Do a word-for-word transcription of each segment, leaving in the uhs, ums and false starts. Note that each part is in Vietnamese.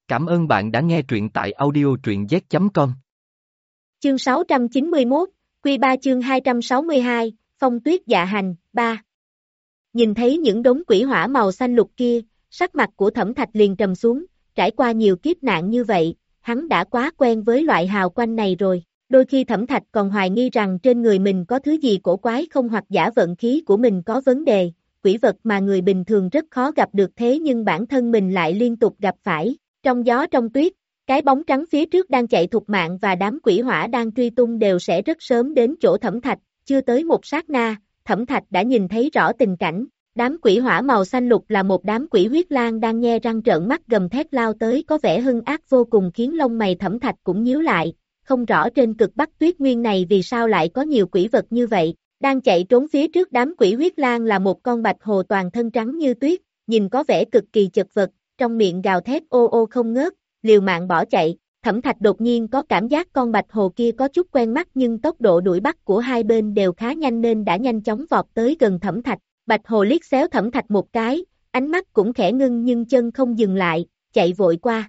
Cảm ơn bạn đã nghe truyện tại audio truyện z chấm com. Chương sáu trăm chín mươi mốt, Quy ba chương hai trăm sáu mươi hai, Phong tuyết dạ hành, ba. Nhìn thấy những đống quỷ hỏa màu xanh lục kia, sắc mặt của Thẩm Thạch liền trầm xuống, trải qua nhiều kiếp nạn như vậy, hắn đã quá quen với loại hào quang này rồi. Đôi khi Thẩm Thạch còn hoài nghi rằng trên người mình có thứ gì cổ quái không hoặc giả vận khí của mình có vấn đề, quỷ vật mà người bình thường rất khó gặp được thế nhưng bản thân mình lại liên tục gặp phải. Trong gió trong tuyết, cái bóng trắng phía trước đang chạy thục mạng và đám quỷ hỏa đang truy tung đều sẽ rất sớm đến chỗ Thẩm Thạch, chưa tới một sát na, Thẩm Thạch đã nhìn thấy rõ tình cảnh. Đám quỷ hỏa màu xanh lục là một đám quỷ huyết lang đang nhe răng trợn mắt gầm thét lao tới có vẻ hung ác vô cùng khiến lông mày Thẩm Thạch cũng nhíu lại, không rõ trên cực Bắc Tuyết Nguyên này vì sao lại có nhiều quỷ vật như vậy. Đang chạy trốn phía trước đám quỷ huyết lang là một con bạch hồ toàn thân trắng như tuyết, nhìn có vẻ cực kỳ chật vật, trong miệng gào thét ô ô không ngớt, liều mạng bỏ chạy. Thẩm Thạch đột nhiên có cảm giác con bạch hồ kia có chút quen mắt nhưng tốc độ đuổi bắt của hai bên đều khá nhanh nên đã nhanh chóng vọt tới gần Thẩm Thạch. Bạch hồ liếc xéo Thẩm Thạch một cái, ánh mắt cũng khẽ ngưng nhưng chân không dừng lại, chạy vội qua.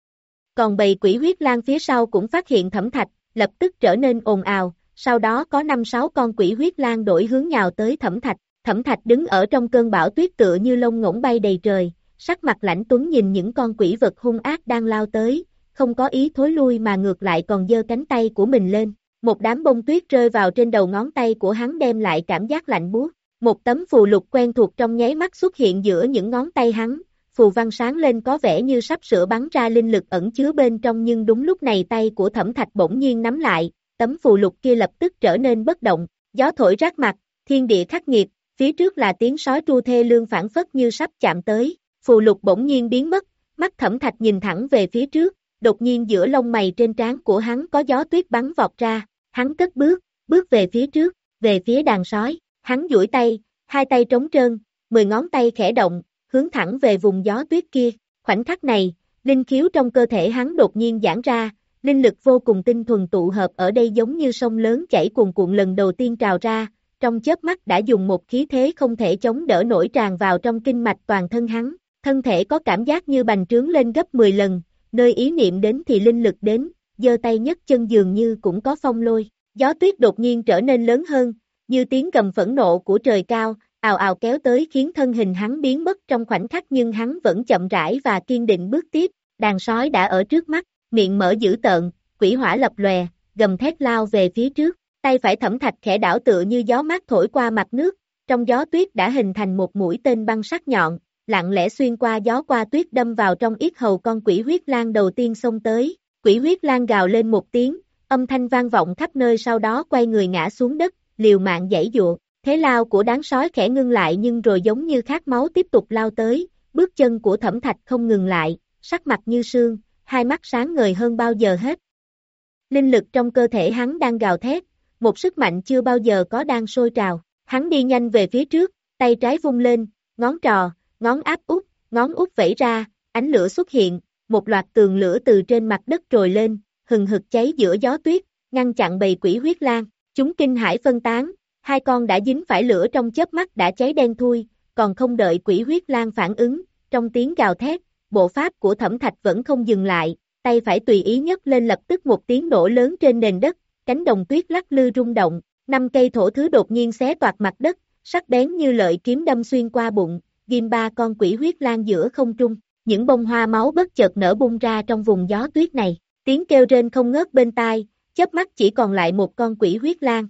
Còn bầy quỷ huyết lang phía sau cũng phát hiện Thẩm Thạch, lập tức trở nên ồn ào, sau đó có năm sáu con quỷ huyết lang đổi hướng nhào tới Thẩm Thạch. Thẩm Thạch đứng ở trong cơn bão tuyết tựa như lông ngỗng bay đầy trời, sắc mặt lãnh tuấn nhìn những con quỷ vật hung ác đang lao tới, không có ý thối lui mà ngược lại còn giơ cánh tay của mình lên. Một đám bông tuyết rơi vào trên đầu ngón tay của hắn đem lại cảm giác lạnh buốt. Một tấm phù lục quen thuộc trong nháy mắt xuất hiện giữa những ngón tay hắn, phù văn sáng lên có vẻ như sắp sửa bắn ra linh lực ẩn chứa bên trong nhưng đúng lúc này tay của Thẩm Thạch bỗng nhiên nắm lại, tấm phù lục kia lập tức trở nên bất động, gió thổi rát mặt, thiên địa khắc nghiệt, phía trước là tiếng sói tru thê lương phảng phất như sắp chạm tới, phù lục bỗng nhiên biến mất, mắt Thẩm Thạch nhìn thẳng về phía trước, đột nhiên giữa lông mày trên trán của hắn có gió tuyết bắn vọt ra, hắn cất bước, bước về phía trước, về phía đàn sói, hắn duỗi tay, hai tay trống trơn, mười ngón tay khẽ động, hướng thẳng về vùng gió tuyết kia, khoảnh khắc này, linh khiếu trong cơ thể hắn đột nhiên giãn ra, linh lực vô cùng tinh thuần tụ hợp ở đây giống như sông lớn chảy cuồn cuộn lần đầu tiên trào ra, trong chớp mắt đã dùng một khí thế không thể chống đỡ nổi tràn vào trong kinh mạch toàn thân hắn, thân thể có cảm giác như bành trướng lên gấp mười lần, nơi ý niệm đến thì linh lực đến, giơ tay nhấc chân dường như cũng có phong lôi, gió tuyết đột nhiên trở nên lớn hơn, như tiếng gầm phẫn nộ của trời cao, ào ào kéo tới khiến thân hình hắn biến mất trong khoảnh khắc nhưng hắn vẫn chậm rãi và kiên định bước tiếp, đàn sói đã ở trước mắt, miệng mở dữ tợn, quỷ hỏa lập lòe, gầm thét lao về phía trước, tay phải Thẩm Thạch khẽ đảo tựa như gió mát thổi qua mặt nước, trong gió tuyết đã hình thành một mũi tên băng sắc nhọn, lặng lẽ xuyên qua gió qua tuyết đâm vào trong yết hầu con quỷ huyết lang đầu tiên xông tới, quỷ huyết lang gào lên một tiếng, âm thanh vang vọng khắp nơi sau đó quay người ngã xuống đất, liều mạng giãy giụa. Thế lao của đám sói khẽ ngưng lại nhưng rồi giống như khát máu tiếp tục lao tới, bước chân của Thẩm Thạch không ngừng lại, sắc mặt như sương, hai mắt sáng ngời hơn bao giờ hết. Linh lực trong cơ thể hắn đang gào thét, một sức mạnh chưa bao giờ có đang sôi trào, hắn đi nhanh về phía trước, tay trái vung lên, ngón trò, ngón áp út, ngón út vẫy ra, ánh lửa xuất hiện, một loạt tường lửa từ trên mặt đất trồi lên, hừng hực cháy giữa gió tuyết, ngăn chặn bầy quỷ huyết lang, chúng kinh hãi phân tán. Hai con đã dính phải lửa trong chớp mắt đã cháy đen thui, còn không đợi quỷ huyết lang phản ứng, trong tiếng gào thét, bộ pháp của Thẩm Thạch vẫn không dừng lại, tay phải tùy ý nhấc lên lập tức một tiếng nổ lớn trên nền đất, cánh đồng tuyết lắc lư rung động, năm cây thổ thứ đột nhiên xé toạc mặt đất, sắc bén như lợi kiếm đâm xuyên qua bụng, ghim ba con quỷ huyết lang giữa không trung, những bông hoa máu bất chợt nở bung ra trong vùng gió tuyết này, tiếng kêu rên không ngớt bên tai, chớp mắt chỉ còn lại một con quỷ huyết lang.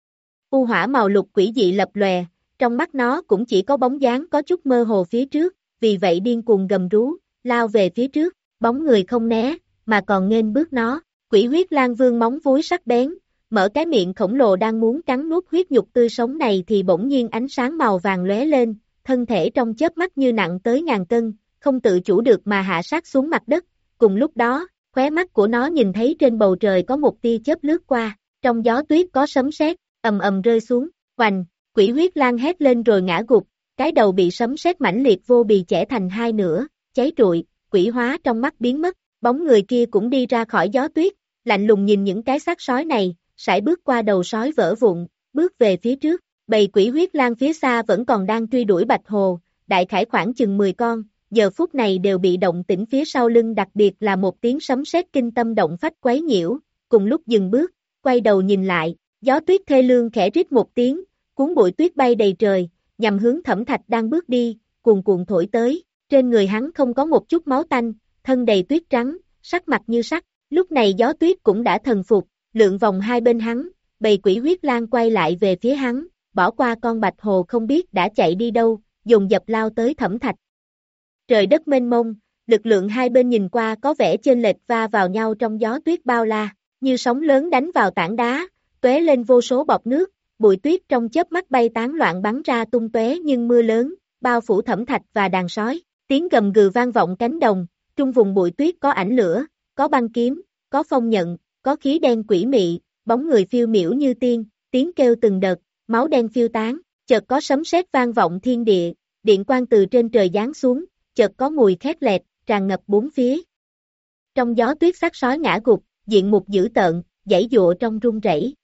U hỏa màu lục quỷ dị lập lòe, trong mắt nó cũng chỉ có bóng dáng có chút mơ hồ phía trước, vì vậy điên cuồng gầm rú, lao về phía trước, bóng người không né, mà còn nghênh bước nó, quỷ huyết lang vương móng vuốt sắc bén, mở cái miệng khổng lồ đang muốn cắn nuốt huyết nhục tươi sống này thì bỗng nhiên ánh sáng màu vàng lóe lên, thân thể trong chớp mắt như nặng tới ngàn cân, không tự chủ được mà hạ sát xuống mặt đất, cùng lúc đó, khóe mắt của nó nhìn thấy trên bầu trời có một tia chớp lướt qua, trong gió tuyết có sấm sét, ầm ầm rơi xuống, hoành, quỷ huyết lang hét lên rồi ngã gục, cái đầu bị sấm sét mãnh liệt vô bì chẻ thành hai nửa, cháy trụi, quỷ hóa trong mắt biến mất, bóng người kia cũng đi ra khỏi gió tuyết, lạnh lùng nhìn những cái xác sói này, sải bước qua đầu sói vỡ vụn, bước về phía trước, bầy quỷ huyết lang phía xa vẫn còn đang truy đuổi bạch hồ, đại khải khoảng chừng mười con, giờ phút này đều bị động tĩnh phía sau lưng đặc biệt là một tiếng sấm sét kinh tâm động phách quấy nhiễu, cùng lúc dừng bước, quay đầu nhìn lại, gió tuyết thê lương khẽ rít một tiếng, cuốn bụi tuyết bay đầy trời, nhằm hướng Thẩm Thạch đang bước đi, cuồn cuộn thổi tới, trên người hắn không có một chút máu tanh, thân đầy tuyết trắng, sắc mặt như sắt, lúc này gió tuyết cũng đã thần phục, lượn vòng hai bên hắn, bầy quỷ huyết lang quay lại về phía hắn, bỏ qua con bạch hồ không biết đã chạy đi đâu, dồn dập lao tới Thẩm Thạch. Trời đất mênh mông, lực lượng hai bên nhìn qua có vẻ chênh lệch va vào nhau trong gió tuyết bao la, như sóng lớn đánh vào tảng đá, tóe lên vô số bọt nước, bụi tuyết trong chớp mắt bay tán loạn bắn ra tung tóe nhưng mưa lớn, bao phủ Thẩm Thạch và đàn sói, tiếng gầm gừ vang vọng cánh đồng, trung vùng bụi tuyết có ảnh lửa, có băng kiếm, có phong nhận, có khí đen quỷ mị, bóng người phiêu miểu như tiên, tiếng kêu từng đợt, máu đen phiêu tán, chợt có sấm sét vang vọng thiên địa, điện quang từ trên trời giáng xuống, chợt có mùi khét lẹt, tràn ngập bốn phía. Trong gió tuyết xác sói ngã gục, diện mục dữ tợn, giãy giụa trong rung rẩy.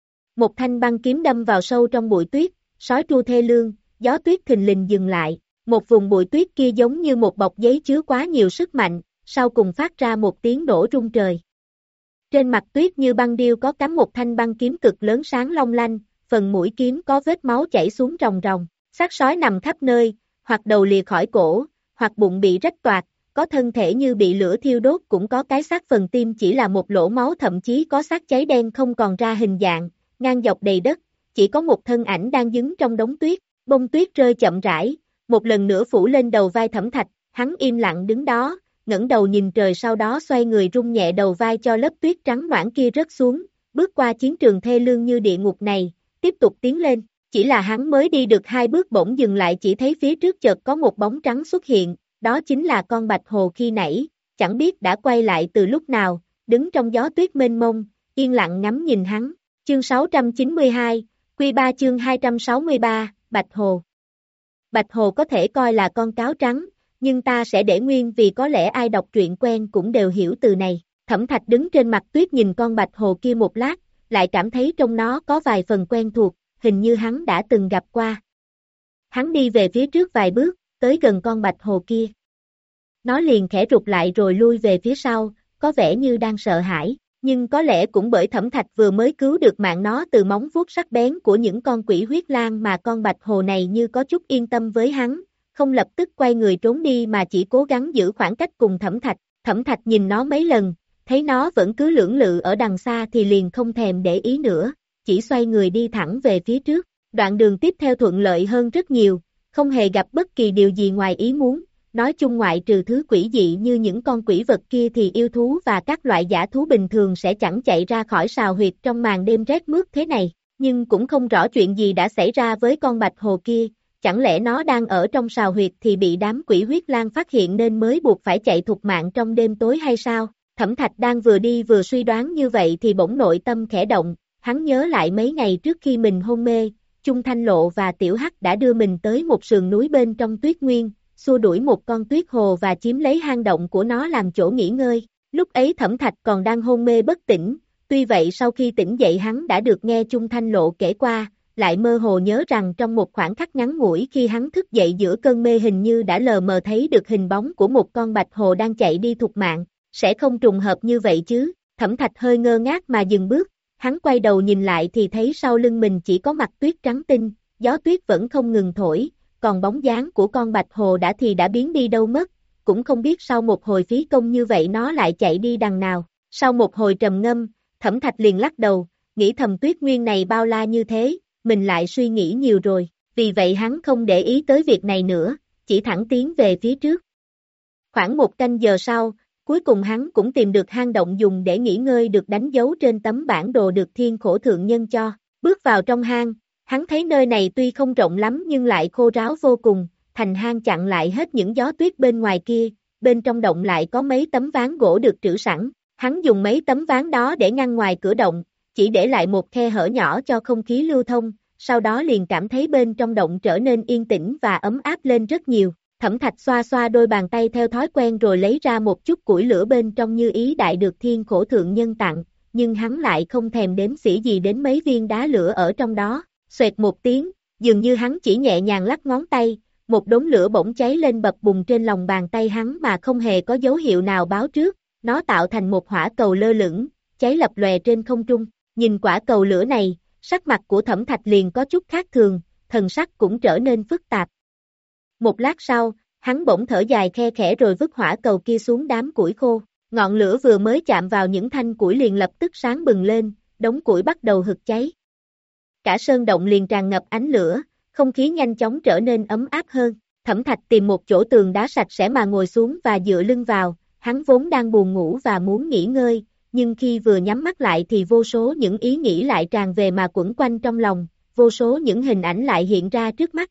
Một thanh băng kiếm đâm vào sâu trong bụi tuyết, sói tru thê lương, gió tuyết thình lình dừng lại, một vùng bụi tuyết kia giống như một bọc giấy chứa quá nhiều sức mạnh, sau cùng phát ra một tiếng nổ rung trời. Trên mặt tuyết như băng điêu có cắm một thanh băng kiếm cực lớn sáng long lanh, phần mũi kiếm có vết máu chảy xuống ròng ròng, xác sói nằm khắp nơi, hoặc đầu lìa khỏi cổ, hoặc bụng bị rách toạc, có thân thể như bị lửa thiêu đốt cũng có cái xác phần tim chỉ là một lỗ máu thậm chí có xác cháy đen không còn ra hình dạng, ngang dọc đầy đất, chỉ có một thân ảnh đang đứng trong đống tuyết, bông tuyết rơi chậm rãi, một lần nữa phủ lên đầu vai Thẩm Thạch, hắn im lặng đứng đó, ngẩng đầu nhìn trời sau đó xoay người rung nhẹ đầu vai cho lớp tuyết trắng noãn kia rớt xuống, bước qua chiến trường thê lương như địa ngục này, tiếp tục tiến lên, chỉ là hắn mới đi được hai bước bỗng dừng lại chỉ thấy phía trước chợt có một bóng trắng xuất hiện, đó chính là con bạch hồ khi nãy, chẳng biết đã quay lại từ lúc nào, đứng trong gió tuyết mênh mông, yên lặng ngắm nhìn hắn, chương sáu trăm chín mươi hai, Quy ba chương hai trăm sáu mươi ba, Bạch Hồ. Bạch Hồ có thể coi là con cáo trắng, nhưng ta sẽ để nguyên vì có lẽ ai đọc truyện quen cũng đều hiểu từ này. Thẩm Thạch đứng trên mặt tuyết nhìn con bạch hồ kia một lát, lại cảm thấy trong nó có vài phần quen thuộc, hình như hắn đã từng gặp qua. Hắn đi về phía trước vài bước, tới gần con bạch hồ kia. Nó liền khẽ rụt lại rồi lui về phía sau, có vẻ như đang sợ hãi, nhưng có lẽ cũng bởi Thẩm Thạch vừa mới cứu được mạng nó từ móng vuốt sắc bén của những con quỷ huyết lang mà con bạch hồ này như có chút yên tâm với hắn, không lập tức quay người trốn đi mà chỉ cố gắng giữ khoảng cách cùng Thẩm Thạch. Thẩm Thạch nhìn nó mấy lần, thấy nó vẫn cứ lưỡng lự ở đằng xa thì liền không thèm để ý nữa, chỉ xoay người đi thẳng về phía trước. Đoạn đường tiếp theo thuận lợi hơn rất nhiều, không hề gặp bất kỳ điều gì ngoài ý muốn. Nói chung ngoại trừ thứ quỷ dị như những con quỷ vật kia thì yêu thú và các loại dã thú bình thường sẽ chẳng chạy ra khỏi sào huyệt trong màn đêm rét mướt thế này. Nhưng cũng không rõ chuyện gì đã xảy ra với con bạch hồ kia, chẳng lẽ nó đang ở trong sào huyệt thì bị đám quỷ huyết lang phát hiện nên mới buộc phải chạy thục mạng trong đêm tối hay sao? Thẩm Thạch đang vừa đi vừa suy đoán như vậy thì bỗng nội tâm khẽ động, hắn nhớ lại mấy ngày trước khi mình hôn mê, Chung Thanh Lộ và Tiểu Hắc đã đưa mình tới một sườn núi bên trong tuyết nguyên, xua đuổi một con tuyết hồ và chiếm lấy hang động của nó làm chỗ nghỉ ngơi. Lúc ấy Thẩm Thạch còn đang hôn mê bất tỉnh, tuy vậy sau khi tỉnh dậy hắn đã được nghe Chung Thanh Lộ kể qua, lại mơ hồ nhớ rằng trong một khoảng khắc ngắn ngủi khi hắn thức dậy giữa cơn mê hình như đã lờ mờ thấy được hình bóng của một con bạch hồ đang chạy đi thục mạng, sẽ không trùng hợp như vậy chứ? Thẩm Thạch hơi ngơ ngác mà dừng bước, hắn quay đầu nhìn lại thì thấy sau lưng mình chỉ có mặt tuyết trắng tinh, gió tuyết vẫn không ngừng thổi, còn bóng dáng của con bạch hồ đã thì đã biến đi đâu mất, cũng không biết sau một hồi phí công như vậy nó lại chạy đi đằng nào. Sau một hồi trầm ngâm, Thẩm Thạch liền lắc đầu, nghĩ thầm tuyết nguyên này bao la như thế, mình lại suy nghĩ nhiều rồi, vì vậy hắn không để ý tới việc này nữa, chỉ thẳng tiến về phía trước. Khoảng một canh giờ sau, cuối cùng hắn cũng tìm được hang động dùng để nghỉ ngơi được đánh dấu trên tấm bản đồ được Thiên Khổ Thượng Nhân cho. Bước vào trong hang, hắn thấy nơi này tuy không rộng lắm nhưng lại khô ráo vô cùng, thành hang chặn lại hết những gió tuyết bên ngoài kia, bên trong động lại có mấy tấm ván gỗ được trữ sẵn, hắn dùng mấy tấm ván đó để ngăn ngoài cửa động, chỉ để lại một khe hở nhỏ cho không khí lưu thông, sau đó liền cảm thấy bên trong động trở nên yên tĩnh và ấm áp lên rất nhiều. Thẩm Thạch xoa xoa đôi bàn tay theo thói quen rồi lấy ra một chút củi lửa bên trong như ý đại được Thiên Khổ Thượng Nhân tặng, nhưng hắn lại không thèm đếm xỉa gì đến mấy viên đá lửa ở trong đó. Xoẹt một tiếng, dường như hắn chỉ nhẹ nhàng lắc ngón tay, một đống lửa bỗng cháy lên bập bùng trên lòng bàn tay hắn mà không hề có dấu hiệu nào báo trước, nó tạo thành một hỏa cầu lơ lửng, cháy lập lòe trên không trung, nhìn quả cầu lửa này, sắc mặt của Thẩm Thạch liền có chút khác thường, thần sắc cũng trở nên phức tạp. Một lát sau, hắn bỗng thở dài khe khẽ rồi vứt hỏa cầu kia xuống đám củi khô, ngọn lửa vừa mới chạm vào những thanh củi liền lập tức sáng bừng lên, đống củi bắt đầu hực cháy. Cả sơn động liền tràn ngập ánh lửa, không khí nhanh chóng trở nên ấm áp hơn. Thẩm Thạch tìm một chỗ tường đá sạch sẽ mà ngồi xuống và dựa lưng vào, hắn vốn đang buồn ngủ và muốn nghỉ ngơi, nhưng khi vừa nhắm mắt lại thì vô số những ý nghĩ lại tràn về mà quẩn quanh trong lòng, vô số những hình ảnh lại hiện ra trước mắt.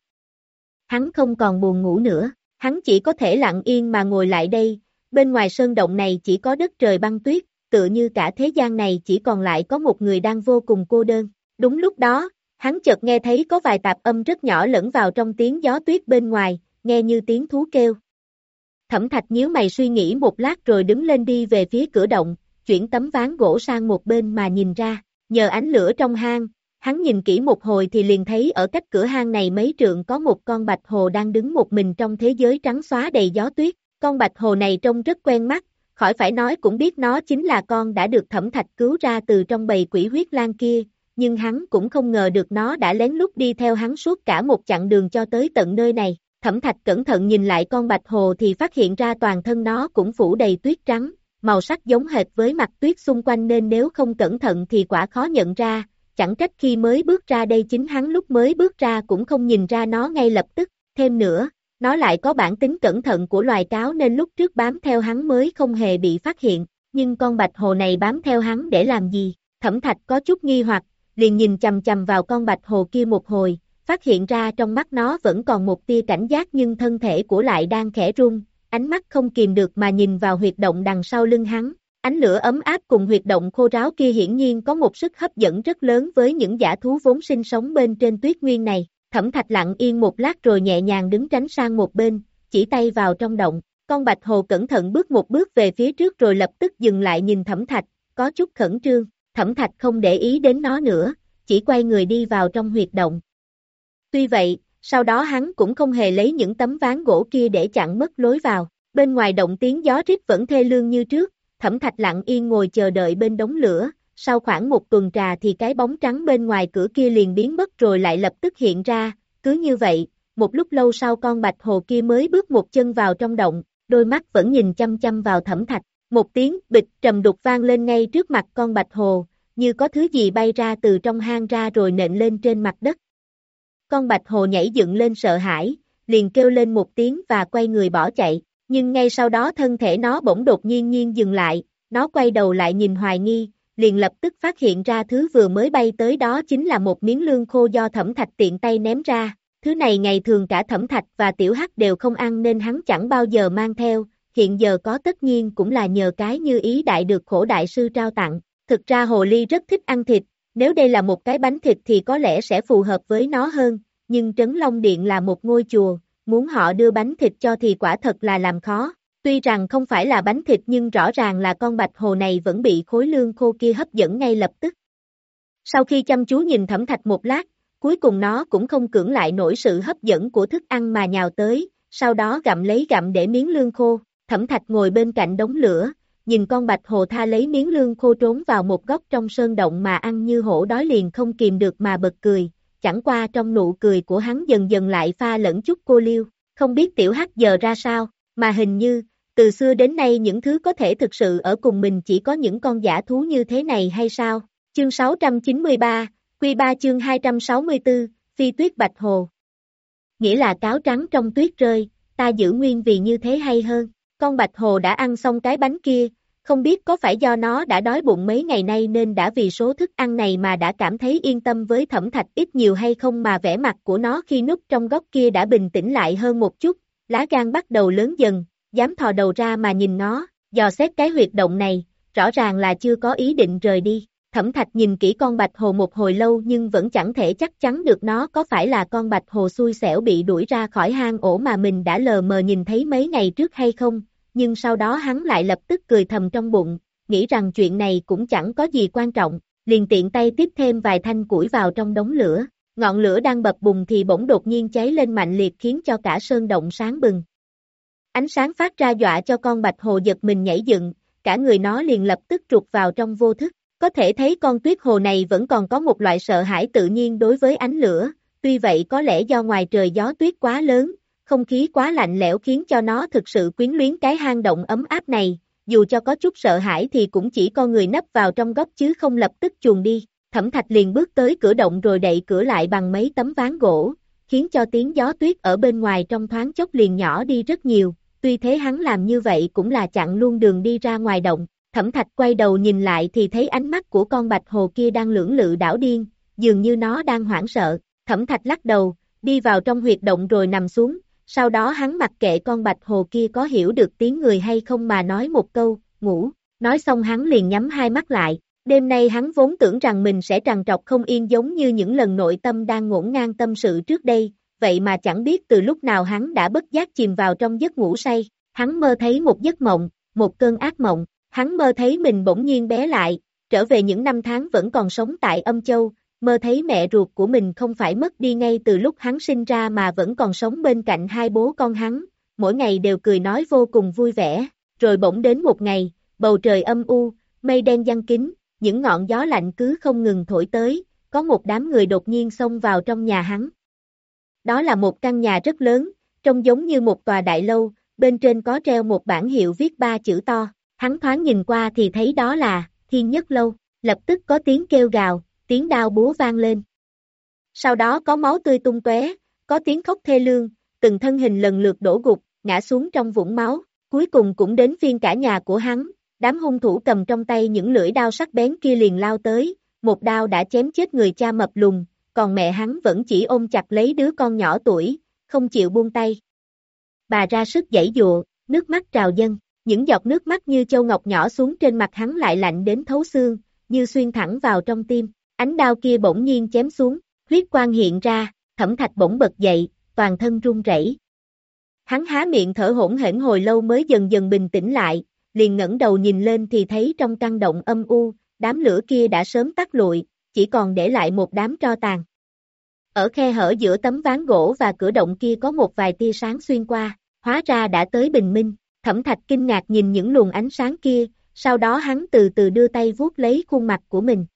Hắn không còn buồn ngủ nữa, hắn chỉ có thể lặng yên mà ngồi lại đây, bên ngoài sơn động này chỉ có đất trời băng tuyết, tựa như cả thế gian này chỉ còn lại có một người đang vô cùng cô đơn. Đúng lúc đó, hắn chợt nghe thấy có vài tạp âm rất nhỏ lẫn vào trong tiếng gió tuyết bên ngoài, nghe như tiếng thú kêu. Thẩm Thạch nhíu mày suy nghĩ một lát rồi đứng lên đi về phía cửa động, chuyển tấm ván gỗ sang một bên mà nhìn ra, nhờ ánh lửa trong hang, hắn nhìn kỹ một hồi thì liền thấy ở cách cửa hang này mấy trượng có một con bạch hồ đang đứng một mình trong thế giới trắng xóa đầy gió tuyết, con bạch hồ này trông rất quen mắt, khỏi phải nói cũng biết nó chính là con đã được Thẩm Thạch cứu ra từ trong bầy quỷ huyết lang kia, nhưng hắn cũng không ngờ được nó đã lén lút đi theo hắn suốt cả một chặng đường cho tới tận nơi này. Thẩm Thạch cẩn thận nhìn lại con bạch hồ thì phát hiện ra toàn thân nó cũng phủ đầy tuyết trắng, màu sắc giống hệt với mặt tuyết xung quanh nên nếu không cẩn thận thì quả khó nhận ra, chẳng trách khi mới bước ra đây chính hắn lúc mới bước ra cũng không nhìn ra nó ngay lập tức, thêm nữa, nó lại có bản tính cẩn thận của loài cáo nên lúc trước bám theo hắn mới không hề bị phát hiện, nhưng con bạch hồ này bám theo hắn để làm gì? Thẩm Thạch có chút nghi hoặc, liền nhìn chằm chằm vào con bạch hồ kia một hồi, phát hiện ra trong mắt nó vẫn còn một tia cảnh giác nhưng thân thể của lại đang khẽ run, ánh mắt không kìm được mà nhìn vào huyệt động đằng sau lưng hắn. Ánh lửa ấm áp cùng huyệt động khô ráo kia hiển nhiên có một sức hấp dẫn rất lớn với những dã thú vốn sinh sống bên trên tuyết nguyên này. Thẩm Thạch lặng yên một lát rồi nhẹ nhàng đứng tránh sang một bên, chỉ tay vào trong động. Con bạch hồ cẩn thận bước một bước về phía trước rồi lập tức dừng lại nhìn Thẩm Thạch, có chút khẩn trương. Thẩm Thạch không để ý đến nó nữa, chỉ quay người đi vào trong huyệt động. Tuy vậy, sau đó hắn cũng không hề lấy những tấm ván gỗ kia để chặn mất lối vào. Bên ngoài động tiếng gió rít vẫn thê lương như trước. Thẩm Thạch lặng yên ngồi chờ đợi bên đống lửa, sau khoảng một tuần trà thì cái bóng trắng bên ngoài cửa kia liền biến mất rồi lại lập tức hiện ra, cứ như vậy, một lúc lâu sau con bạch hồ kia mới bước một chân vào trong động, đôi mắt vẫn nhìn chăm chăm vào Thẩm Thạch, một tiếng bịch trầm đục vang lên ngay trước mặt con bạch hồ, như có thứ gì bay ra từ trong hang ra rồi nện lên trên mặt đất. Con bạch hồ nhảy dựng lên sợ hãi, liền kêu lên một tiếng và quay người bỏ chạy. Nhưng ngay sau đó thân thể nó bỗng đột nhiên nhiên dừng lại, nó quay đầu lại nhìn hoài nghi, liền lập tức phát hiện ra thứ vừa mới bay tới đó chính là một miếng lương khô do Thẩm Thạch tiện tay ném ra. Thứ này ngày thường cả Thẩm Thạch và Tiểu Hắc đều không ăn nên hắn chẳng bao giờ mang theo, hiện giờ có tất nhiên cũng là nhờ cái như ý đại được Khổ đại sư trao tặng. Thực ra hồ ly rất thích ăn thịt, nếu đây là một cái bánh thịt thì có lẽ sẽ phù hợp với nó hơn, nhưng Trấn Long Điện là một ngôi chùa. Muốn họ đưa bánh thịt cho thì quả thật là làm khó, tuy rằng không phải là bánh thịt nhưng rõ ràng là con bạch hồ này vẫn bị khối lương khô kia hấp dẫn ngay lập tức. Sau khi chăm chú nhìn Thẩm Thạch một lát, cuối cùng nó cũng không cưỡng lại nổi sự hấp dẫn của thức ăn mà nhào tới, sau đó gặm lấy gặm để miếng lương khô. Thẩm Thạch ngồi bên cạnh đống lửa, nhìn con bạch hồ tha lấy miếng lương khô trốn vào một góc trong sơn động mà ăn như hổ đói liền không kìm được mà bật cười. Chẳng qua trong nụ cười của hắn dần dần lại pha lẫn chút cô liêu, không biết Tiểu Hắc giờ ra sao, mà hình như, từ xưa đến nay những thứ có thể thực sự ở cùng mình chỉ có những con dã thú như thế này hay sao? Chương sáu trăm chín mươi ba, Quy ba chương hai trăm sáu mươi tư, Phi Tuyết Bạch Hồ. Nghĩa là cáo trắng trong tuyết rơi, ta giữ nguyên vì như thế hay hơn, con bạch hồ đã ăn xong cái bánh kia. Không biết có phải do nó đã đói bụng mấy ngày nay nên đã vì số thức ăn này mà đã cảm thấy yên tâm với Thẩm Thạch ít nhiều hay không mà vẻ mặt của nó khi núp trong góc kia đã bình tĩnh lại hơn một chút, lá gan bắt đầu lớn dần, dám thò đầu ra mà nhìn nó, dò xét cái huyệt động này, rõ ràng là chưa có ý định rời đi. Thẩm Thạch nhìn kỹ con bạch hồ một hồi lâu nhưng vẫn chẳng thể chắc chắn được nó có phải là con bạch hồ xui xẻo bị đuổi ra khỏi hang ổ mà mình đã lờ mờ nhìn thấy mấy ngày trước hay không. Nhưng sau đó hắn lại lập tức cười thầm trong bụng, nghĩ rằng chuyện này cũng chẳng có gì quan trọng, liền tiện tay tiếp thêm vài thanh củi vào trong đống lửa, Ngọn lửa đang bập bùng thì bỗng đột nhiên cháy lên mạnh liệt khiến cho cả sơn động sáng bừng. Ánh sáng phát ra dọa cho con bạch hồ giật mình nhảy dựng, cả người nó liền lập tức trục vào trong vô thức. Có thể thấy con tuyết hồ này vẫn còn có một loại sợ hãi tự nhiên đối với ánh lửa, tuy vậy có lẽ do ngoài trời gió tuyết quá lớn, không khí quá lạnh lẽo khiến cho nó thực sự quyến luyến cái hang động ấm áp này, dù cho có chút sợ hãi thì cũng chỉ con người nấp vào trong góc chứ không lập tức chuồn đi. Thẩm Thạch liền bước tới cửa động rồi đậy cửa lại bằng mấy tấm ván gỗ, khiến cho tiếng gió tuyết ở bên ngoài trong thoáng chốc liền nhỏ đi rất nhiều, tuy thế hắn làm như vậy cũng là chặn luôn đường đi ra ngoài động. Thẩm Thạch quay đầu nhìn lại thì thấy ánh mắt của con bạch hồ kia đang lưỡng lự đảo điên, dường như nó đang hoảng sợ. Thẩm Thạch lắc đầu, đi vào trong huyệt động rồi nằm xuống, sau đó hắn mặc kệ con bạch hồ kia có hiểu được tiếng người hay không mà nói một câu, ngủ. Nói xong hắn liền nhắm hai mắt lại. Đêm nay hắn vốn tưởng rằng mình sẽ trằn trọc không yên giống như những lần nội tâm đang ngổn ngang tâm sự trước đây, vậy mà chẳng biết từ lúc nào hắn đã bất giác chìm vào trong giấc ngủ say. Hắn mơ thấy một giấc mộng, một cơn ác mộng. Hắn mơ thấy mình bỗng nhiên bé lại, trở về những năm tháng vẫn còn sống tại Âm Châu, mơ thấy mẹ ruột của mình không phải mất đi ngay từ lúc hắn sinh ra mà vẫn còn sống bên cạnh hai bố con hắn, mỗi ngày đều cười nói vô cùng vui vẻ, rồi bỗng đến một ngày, bầu trời âm u, mây đen giăng kín, những ngọn gió lạnh cứ không ngừng thổi tới, có một đám người đột nhiên xông vào trong nhà hắn. Đó là một căn nhà rất lớn, trông giống như một tòa đại lâu, bên trên có treo một bảng hiệu viết ba chữ to. Hắn thoáng nhìn qua thì thấy đó là Thiên Nhất Lâu, lập tức có tiếng kêu gào, tiếng đao búa vang lên. Sau đó có máu tươi tung tóe, có tiếng khóc thê lương, từng thân hình lần lượt đổ gục, ngã xuống trong vũng máu, cuối cùng cũng đến phiên cả nhà của hắn, đám hung thủ cầm trong tay những lưỡi đao sắc bén kia liền lao tới, một đao đã chém chết người cha mập lùn, còn mẹ hắn vẫn chỉ ôm chặt lấy đứa con nhỏ tuổi, không chịu buông tay. Bà ra sức giãy giụa, nước mắt trào dâng. Những giọt nước mắt như châu ngọc nhỏ xuống trên mặt hắn lại lạnh đến thấu xương, như xuyên thẳng vào trong tim. Ánh đao kia bỗng nhiên chém xuống, huyết quang hiện ra, Thẩm Thạch bỗng bật dậy, toàn thân run rẩy. Hắn há miệng thở hổn hển hồi lâu mới dần dần bình tĩnh lại, liền ngẩng đầu nhìn lên thì thấy trong căn động âm u, đám lửa kia đã sớm tắt lụi, chỉ còn để lại một đám tro tàn. Ở khe hở giữa tấm ván gỗ và cửa động kia có một vài tia sáng xuyên qua, hóa ra đã tới bình minh. Thẩm Thạch kinh ngạc nhìn những luồng ánh sáng kia, sau đó hắn từ từ đưa tay vuốt lấy khuôn mặt của mình.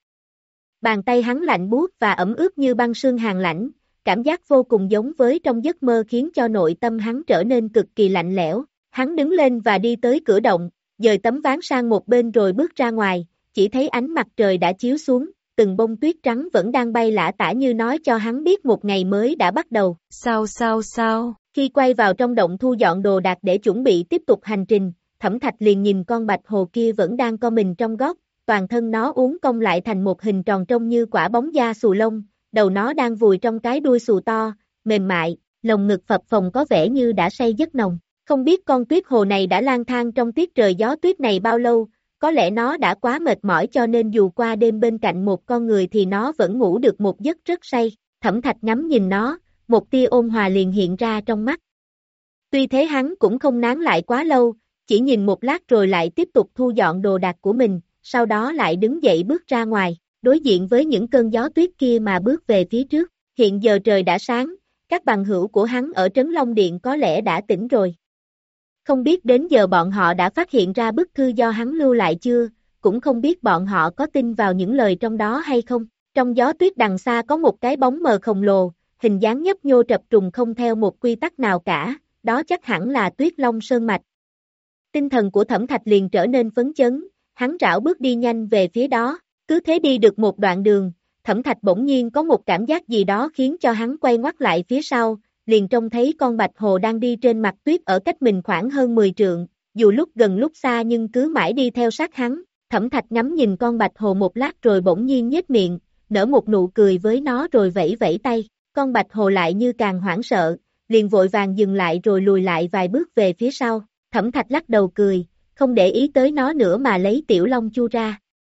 Bàn tay hắn lạnh buốt và ẩm ướt như băng sương hàn lãnh, cảm giác vô cùng giống với trong giấc mơ khiến cho nội tâm hắn trở nên cực kỳ lạnh lẽo. Hắn đứng lên và đi tới cửa động, dời tấm ván sang một bên rồi bước ra ngoài, chỉ thấy ánh mặt trời đã chiếu xuống, từng bông tuyết trắng vẫn đang bay lả tả như nói cho hắn biết một ngày mới đã bắt đầu. Sao sao sao? Khi quay vào trong động thu dọn đồ đạc để chuẩn bị tiếp tục hành trình, Thẩm Thạch liền nhìn con bạch hồ kia vẫn đang co mình trong góc, toàn thân nó uốn cong lại thành một hình tròn trông như quả bóng da xù lông, đầu nó đang vùi trong cái đuôi xù to, mềm mại, lồng ngực phập phồng có vẻ như đã say giấc nồng. Không biết con tuyết hồ này đã lang thang trong tiết trời gió tuyết này bao lâu, có lẽ nó đã quá mệt mỏi cho nên dù qua đêm bên cạnh một con người thì nó vẫn ngủ được một giấc rất say. Thẩm Thạch ngắm nhìn nó, một tia ôn hòa liền hiện ra trong mắt. Tuy thế hắn cũng không nán lại quá lâu, chỉ nhìn một lát rồi lại tiếp tục thu dọn đồ đạc của mình, sau đó lại đứng dậy bước ra ngoài, đối diện với những cơn gió tuyết kia mà bước về phía trước. Hiện giờ trời đã sáng, các bằng hữu của hắn ở Trấn Long Điện có lẽ đã tỉnh rồi. Không biết đến giờ bọn họ đã phát hiện ra bức thư do hắn lưu lại chưa, cũng không biết bọn họ có tin vào những lời trong đó hay không. Trong gió tuyết đằng xa có một cái bóng mờ khổng lồ, hình dáng nhấp nhô trập trùng không theo một quy tắc nào cả, đó chắc hẳn là Tuyết Long Sơn Mạch. Tinh thần của Thẩm Thạch liền trở nên phấn chấn, hắn rảo bước đi nhanh về phía đó, cứ thế đi được một đoạn đường, Thẩm Thạch bỗng nhiên có một cảm giác gì đó khiến cho hắn quay ngoắt lại phía sau, liền trông thấy con bạch hồ đang đi trên mặt tuyết ở cách mình khoảng hơn mười trượng, dù lúc gần lúc xa nhưng cứ mãi đi theo sát hắn. Thẩm Thạch ngắm nhìn con bạch hồ một lát rồi bỗng nhiên nhếch miệng, nở một nụ cười với nó rồi vẫy vẫy tay, con bạch hồ lại như càng hoảng sợ, liền vội vàng dừng lại rồi lùi lại vài bước về phía sau. Thẩm Thạch lắc đầu cười, không để ý tới nó nữa mà lấy tiểu long chu ra.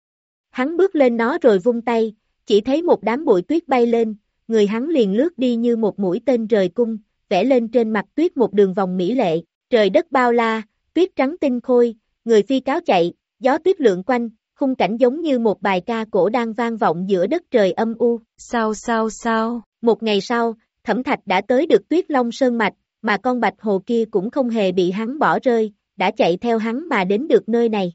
Hắn bước lên nó rồi vung tay, chỉ thấy một đám bụi tuyết bay lên, người hắn liền lướt đi như một mũi tên rời cung, vẽ lên trên mặt tuyết một đường vòng mỹ lệ, trời đất bao la, tuyết trắng tinh khôi, người phi cáo chạy, gió tuyết lượn quanh, khung cảnh giống như một bài ca cổ đang vang vọng giữa đất trời âm u. Sao sao sao? Một ngày sau, Thẩm Thạch đã tới được Tuyết Long Sơn Mạch, mà con bạch hồ kia cũng không hề bị hắn bỏ rơi, đã chạy theo hắn mà đến được nơi này.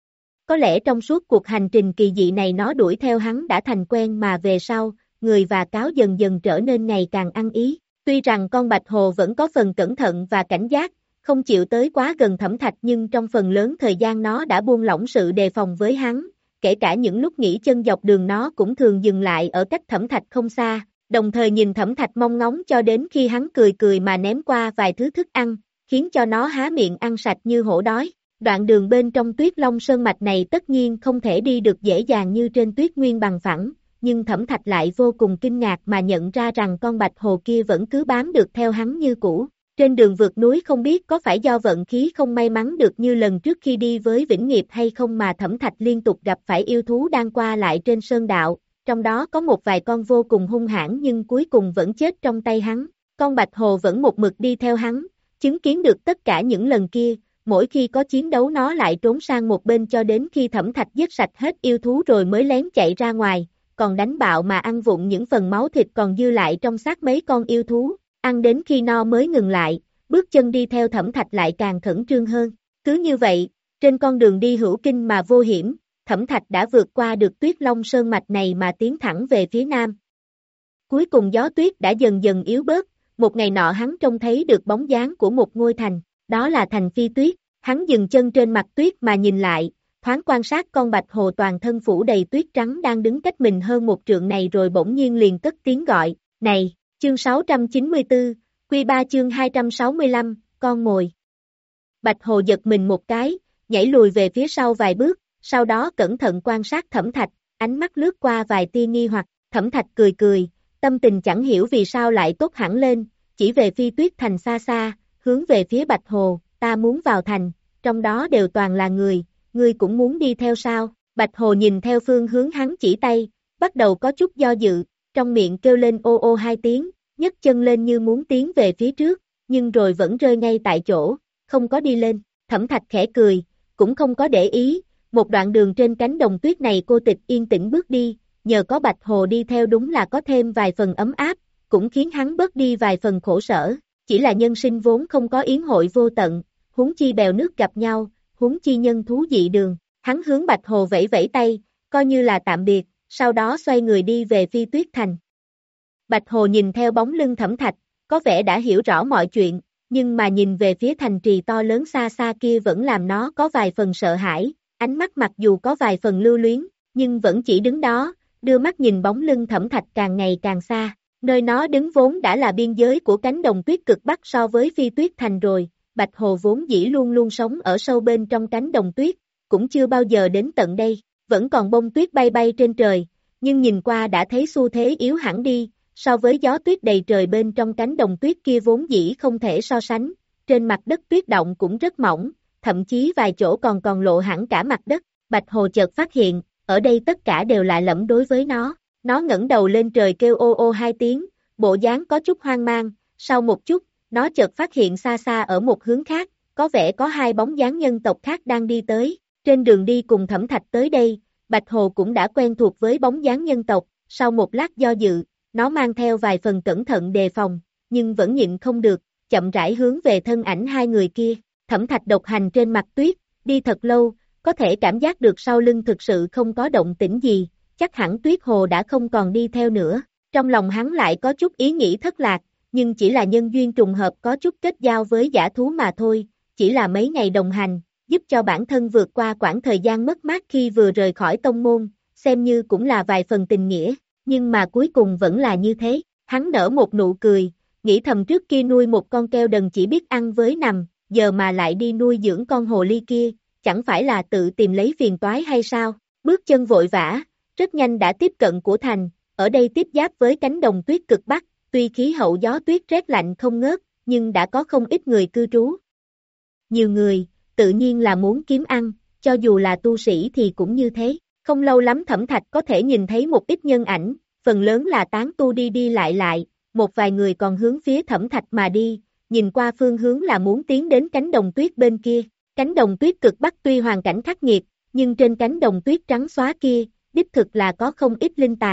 Có lẽ trong suốt cuộc hành trình kỳ dị này nó đuổi theo hắn đã thành quen mà về sau, người và cáo dần dần trở nên ngày càng ăn ý. Tuy rằng con bạch hồ vẫn có phần cẩn thận và cảnh giác, không chịu tới quá gần Thẩm Thạch nhưng trong phần lớn thời gian nó đã buông lỏng sự đề phòng với hắn, kể cả những lúc nghỉ chân dọc đường nó cũng thường dừng lại ở cách Thẩm Thạch không xa, đồng thời nhìn Thẩm Thạch mong ngóng cho đến khi hắn cười cười mà ném qua vài thứ thức ăn, khiến cho nó há miệng ăn sạch như hổ đói. Đoạn đường bên trong Tuyết Long Sơn Mạch này tất nhiên không thể đi được dễ dàng như trên tuyết nguyên bằng phẳng, nhưng Thẩm Thạch lại vô cùng kinh ngạc mà nhận ra rằng con bạch hồ kia vẫn cứ bám được theo hắn như cũ. Trên đường vượt núi không biết có phải do vận khí không may mắn được như lần trước khi đi với Vĩnh Nghiệp hay không mà Thẩm Thạch liên tục gặp phải yêu thú đang qua lại trên sơn đạo, trong đó có một vài con vô cùng hung hãn nhưng cuối cùng vẫn chết trong tay hắn. Con bạch hồ vẫn một mực đi theo hắn, chứng kiến được tất cả những lần kia, mỗi khi có chiến đấu nó lại trốn sang một bên cho đến khi Thẩm Thạch giết sạch hết yêu thú rồi mới lén chạy ra ngoài, còn đánh bạo mà ăn vụng những phần máu thịt còn dư lại trong xác mấy con yêu thú, ăn đến khi no mới ngừng lại, bước chân đi theo Thẩm Thạch lại càng khẩn trương hơn. Cứ như vậy, trên con đường đi hữu kinh mà vô hiểm, Thẩm Thạch đã vượt qua được Tuyết Long Sơn Mạch này mà tiến thẳng về phía nam. Cuối cùng gió tuyết đã dần dần yếu bớt, một ngày nọ hắn trông thấy được bóng dáng của một ngôi thành, đó là thành Phi Tuyết, hắn dừng chân trên mặt tuyết mà nhìn lại, thoáng quan sát con bạch hồ toàn thân phủ đầy tuyết trắng đang đứng cách mình hơn một trượng này rồi bỗng nhiên liền cất tiếng gọi, này, chương sáu trăm chín mươi tư, Quy ba chương hai trăm sáu mươi lăm, con mồi. Bạch hồ giật mình một cái, nhảy lùi về phía sau vài bước, sau đó cẩn thận quan sát Thẩm Thạch, ánh mắt lướt qua vài tia nghi hoặc, Thẩm Thạch cười cười, tâm tình chẳng hiểu vì sao lại tốt hẳn lên, chỉ về Phi Tuyết thành xa xa, hướng về phía bạch hồ, ta muốn vào thành, trong đó đều toàn là người, ngươi cũng muốn đi theo sao? Bạch hồ nhìn theo phương hướng hắn chỉ tay, bắt đầu có chút do dự, trong miệng kêu lên ô ô hai tiếng, nhấc chân lên như muốn tiến về phía trước, nhưng rồi vẫn rơi ngay tại chỗ, không có đi lên. Thẩm Thạch khẽ cười, cũng không có để ý, một đoạn đường trên cánh đồng tuyết này cô tịch yên tĩnh bước đi, nhờ có bạch hồ đi theo đúng là có thêm vài phần ấm áp, cũng khiến hắn bớt đi vài phần khổ sở, chỉ là nhân sinh vốn không có yến hội vô tận, huống chi bèo nước gặp nhau, huống chi nhân thú dị đường, hắn hướng bạch hồ vẫy vẫy tay, coi như là tạm biệt, sau đó xoay người đi về Phi Tuyết thành. Bạch hồ nhìn theo bóng lưng Thẩm Thạch, có vẻ đã hiểu rõ mọi chuyện, nhưng mà nhìn về phía thành trì to lớn xa xa kia vẫn làm nó có vài phần sợ hãi, ánh mắt mặc dù có vài phần lưu luyến, nhưng vẫn chỉ đứng đó, đưa mắt nhìn bóng lưng Thẩm Thạch càng ngày càng xa, nơi nó đứng vốn đã là biên giới của cánh đồng tuyết cực bắc so với Phi Tuyết thành rồi, bạch hồ vốn dĩ luôn luôn sống ở sâu bên trong cánh đồng tuyết, cũng chưa bao giờ đến tận đây, vẫn còn bông tuyết bay bay trên trời, nhưng nhìn qua đã thấy xu thế yếu hẳn đi, so với gió tuyết đầy trời bên trong cánh đồng tuyết kia vốn dĩ không thể so sánh, trên mặt đất tuyết động cũng rất mỏng, thậm chí vài chỗ còn còn lộ hẳn cả mặt đất, bạch hồ chợt phát hiện, ở đây tất cả đều lạ lẫm đối với nó, nó ngẩng đầu lên trời kêu ô ô hai tiếng, bộ dáng có chút hoang mang, sau một chút, nó chợt phát hiện xa xa ở một hướng khác, có vẻ có hai bóng dáng nhân tộc khác đang đi tới, trên đường đi cùng Thẩm Thạch tới đây, bạch hồ cũng đã quen thuộc với bóng dáng nhân tộc, sau một lát do dự, nó mang theo vài phần cẩn thận đề phòng, nhưng vẫn nhịn không được, chậm rãi hướng về thân ảnh hai người kia, Thẩm Thạch độc hành trên mặt tuyết, đi thật lâu, có thể cảm giác được sau lưng thực sự không có động tĩnh gì, chắc hẳn tuyết hồ đã không còn đi theo nữa, trong lòng hắn lại có chút ý nghĩ thất lạc, nhưng chỉ là nhân duyên trùng hợp có chút kết giao với dã thú mà thôi, chỉ là mấy ngày đồng hành, giúp cho bản thân vượt qua quãng thời gian mất mát khi vừa rời khỏi tông môn, xem như cũng là vài phần tình nghĩa, nhưng mà cuối cùng vẫn là như thế, hắn nở một nụ cười, nghĩ thầm trước kia nuôi một con keo đần chỉ biết ăn với nằm, giờ mà lại đi nuôi dưỡng con hồ ly kia, chẳng phải là tự tìm lấy phiền toái hay sao, bước chân vội vã, rất nhanh đã tiếp cận của thành, ở đây tiếp giáp với cánh đồng tuyết cực bắc, tuy khí hậu gió tuyết rét lạnh không ngớt, nhưng đã có không ít người cư trú. Nhiều người, tự nhiên là muốn kiếm ăn, cho dù là tu sĩ thì cũng như thế, không lâu lắm Thẩm Thạch có thể nhìn thấy một ít nhân ảnh, phần lớn là tán tu đi đi lại lại, một vài người còn hướng phía Thẩm Thạch mà đi, nhìn qua phương hướng là muốn tiến đến cánh đồng tuyết bên kia, cánh đồng tuyết cực bắc tuy hoàn cảnh khắc nghiệt, nhưng trên cánh đồng tuyết trắng xóa kia, đích thực là có không ít linh tài,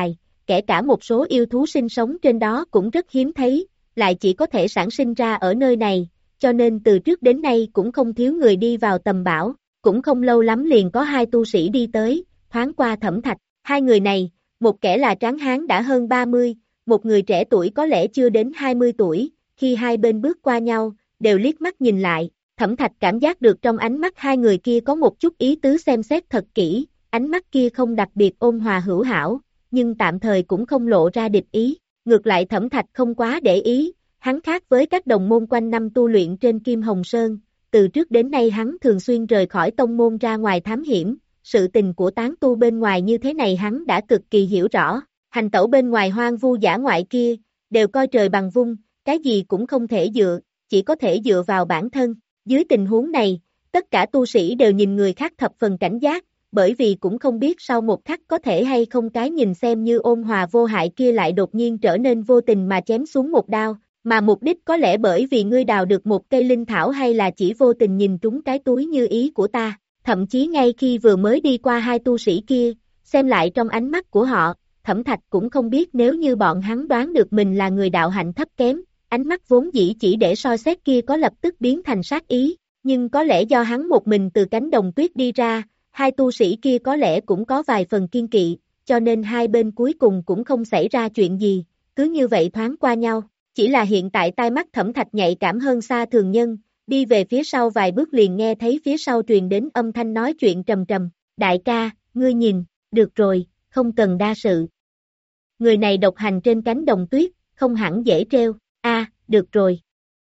kể cả một số yêu thú sinh sống trên đó cũng rất hiếm thấy, lại chỉ có thể sản sinh ra ở nơi này, cho nên từ trước đến nay cũng không thiếu người đi vào tầm bảo, cũng không lâu lắm liền có hai tu sĩ đi tới, thoáng qua Thẩm Thạch, hai người này, một kẻ là tráng hán đã hơn ba mươi, một người trẻ tuổi có lẽ chưa đến hai mươi tuổi, khi hai bên bước qua nhau, đều liếc mắt nhìn lại, Thẩm Thạch cảm giác được trong ánh mắt hai người kia có một chút ý tứ xem xét thật kỹ, ánh mắt kia không đặc biệt ôn hòa hữu hảo, nhưng tạm thời cũng không lộ ra địch ý, ngược lại Thẩm Thạch không quá để ý, hắn khác với các đồng môn quanh năm tu luyện trên Kim Hồng Sơn, từ trước đến nay hắn thường xuyên rời khỏi tông môn ra ngoài thám hiểm, sự tình của tán tu bên ngoài như thế này hắn đã cực kỳ hiểu rõ, hành tẩu bên ngoài hoang vu dã ngoại kia, đều coi trời bằng vung, cái gì cũng không thể dựa, chỉ có thể dựa vào bản thân, dưới tình huống này, tất cả tu sĩ đều nhìn người khác thập phần cảnh giác, bởi vì cũng không biết sau một khắc có thể hay không cái nhìn xem như ôn hòa vô hại kia lại đột nhiên trở nên vô tình mà chém xuống một đao, mà mục đích có lẽ bởi vì ngươi đào được một cây linh thảo hay là chỉ vô tình nhìn trúng cái túi như ý của ta, thậm chí ngay khi vừa mới đi qua hai tu sĩ kia, xem lại trong ánh mắt của họ, Thẩm Thạch cũng không biết nếu như bọn hắn đoán được mình là người đạo hạnh thấp kém, ánh mắt vốn dĩ chỉ để soi xét kia có lập tức biến thành sát ý, nhưng có lẽ do hắn một mình từ cánh đồng tuyết đi ra, hai tu sĩ kia có lẽ cũng có vài phần kiên kỵ, cho nên hai bên cuối cùng cũng không xảy ra chuyện gì, cứ như vậy thoáng qua nhau, chỉ là hiện tại tai mắt Thẩm Thạch nhạy cảm hơn xa thường nhân, đi về phía sau vài bước liền nghe thấy phía sau truyền đến âm thanh nói chuyện trầm trầm, đại ca, ngươi nhìn, được rồi, không cần đa sự. Người này độc hành trên cánh đồng tuyết, không hẳn dễ treo, a, à, được rồi.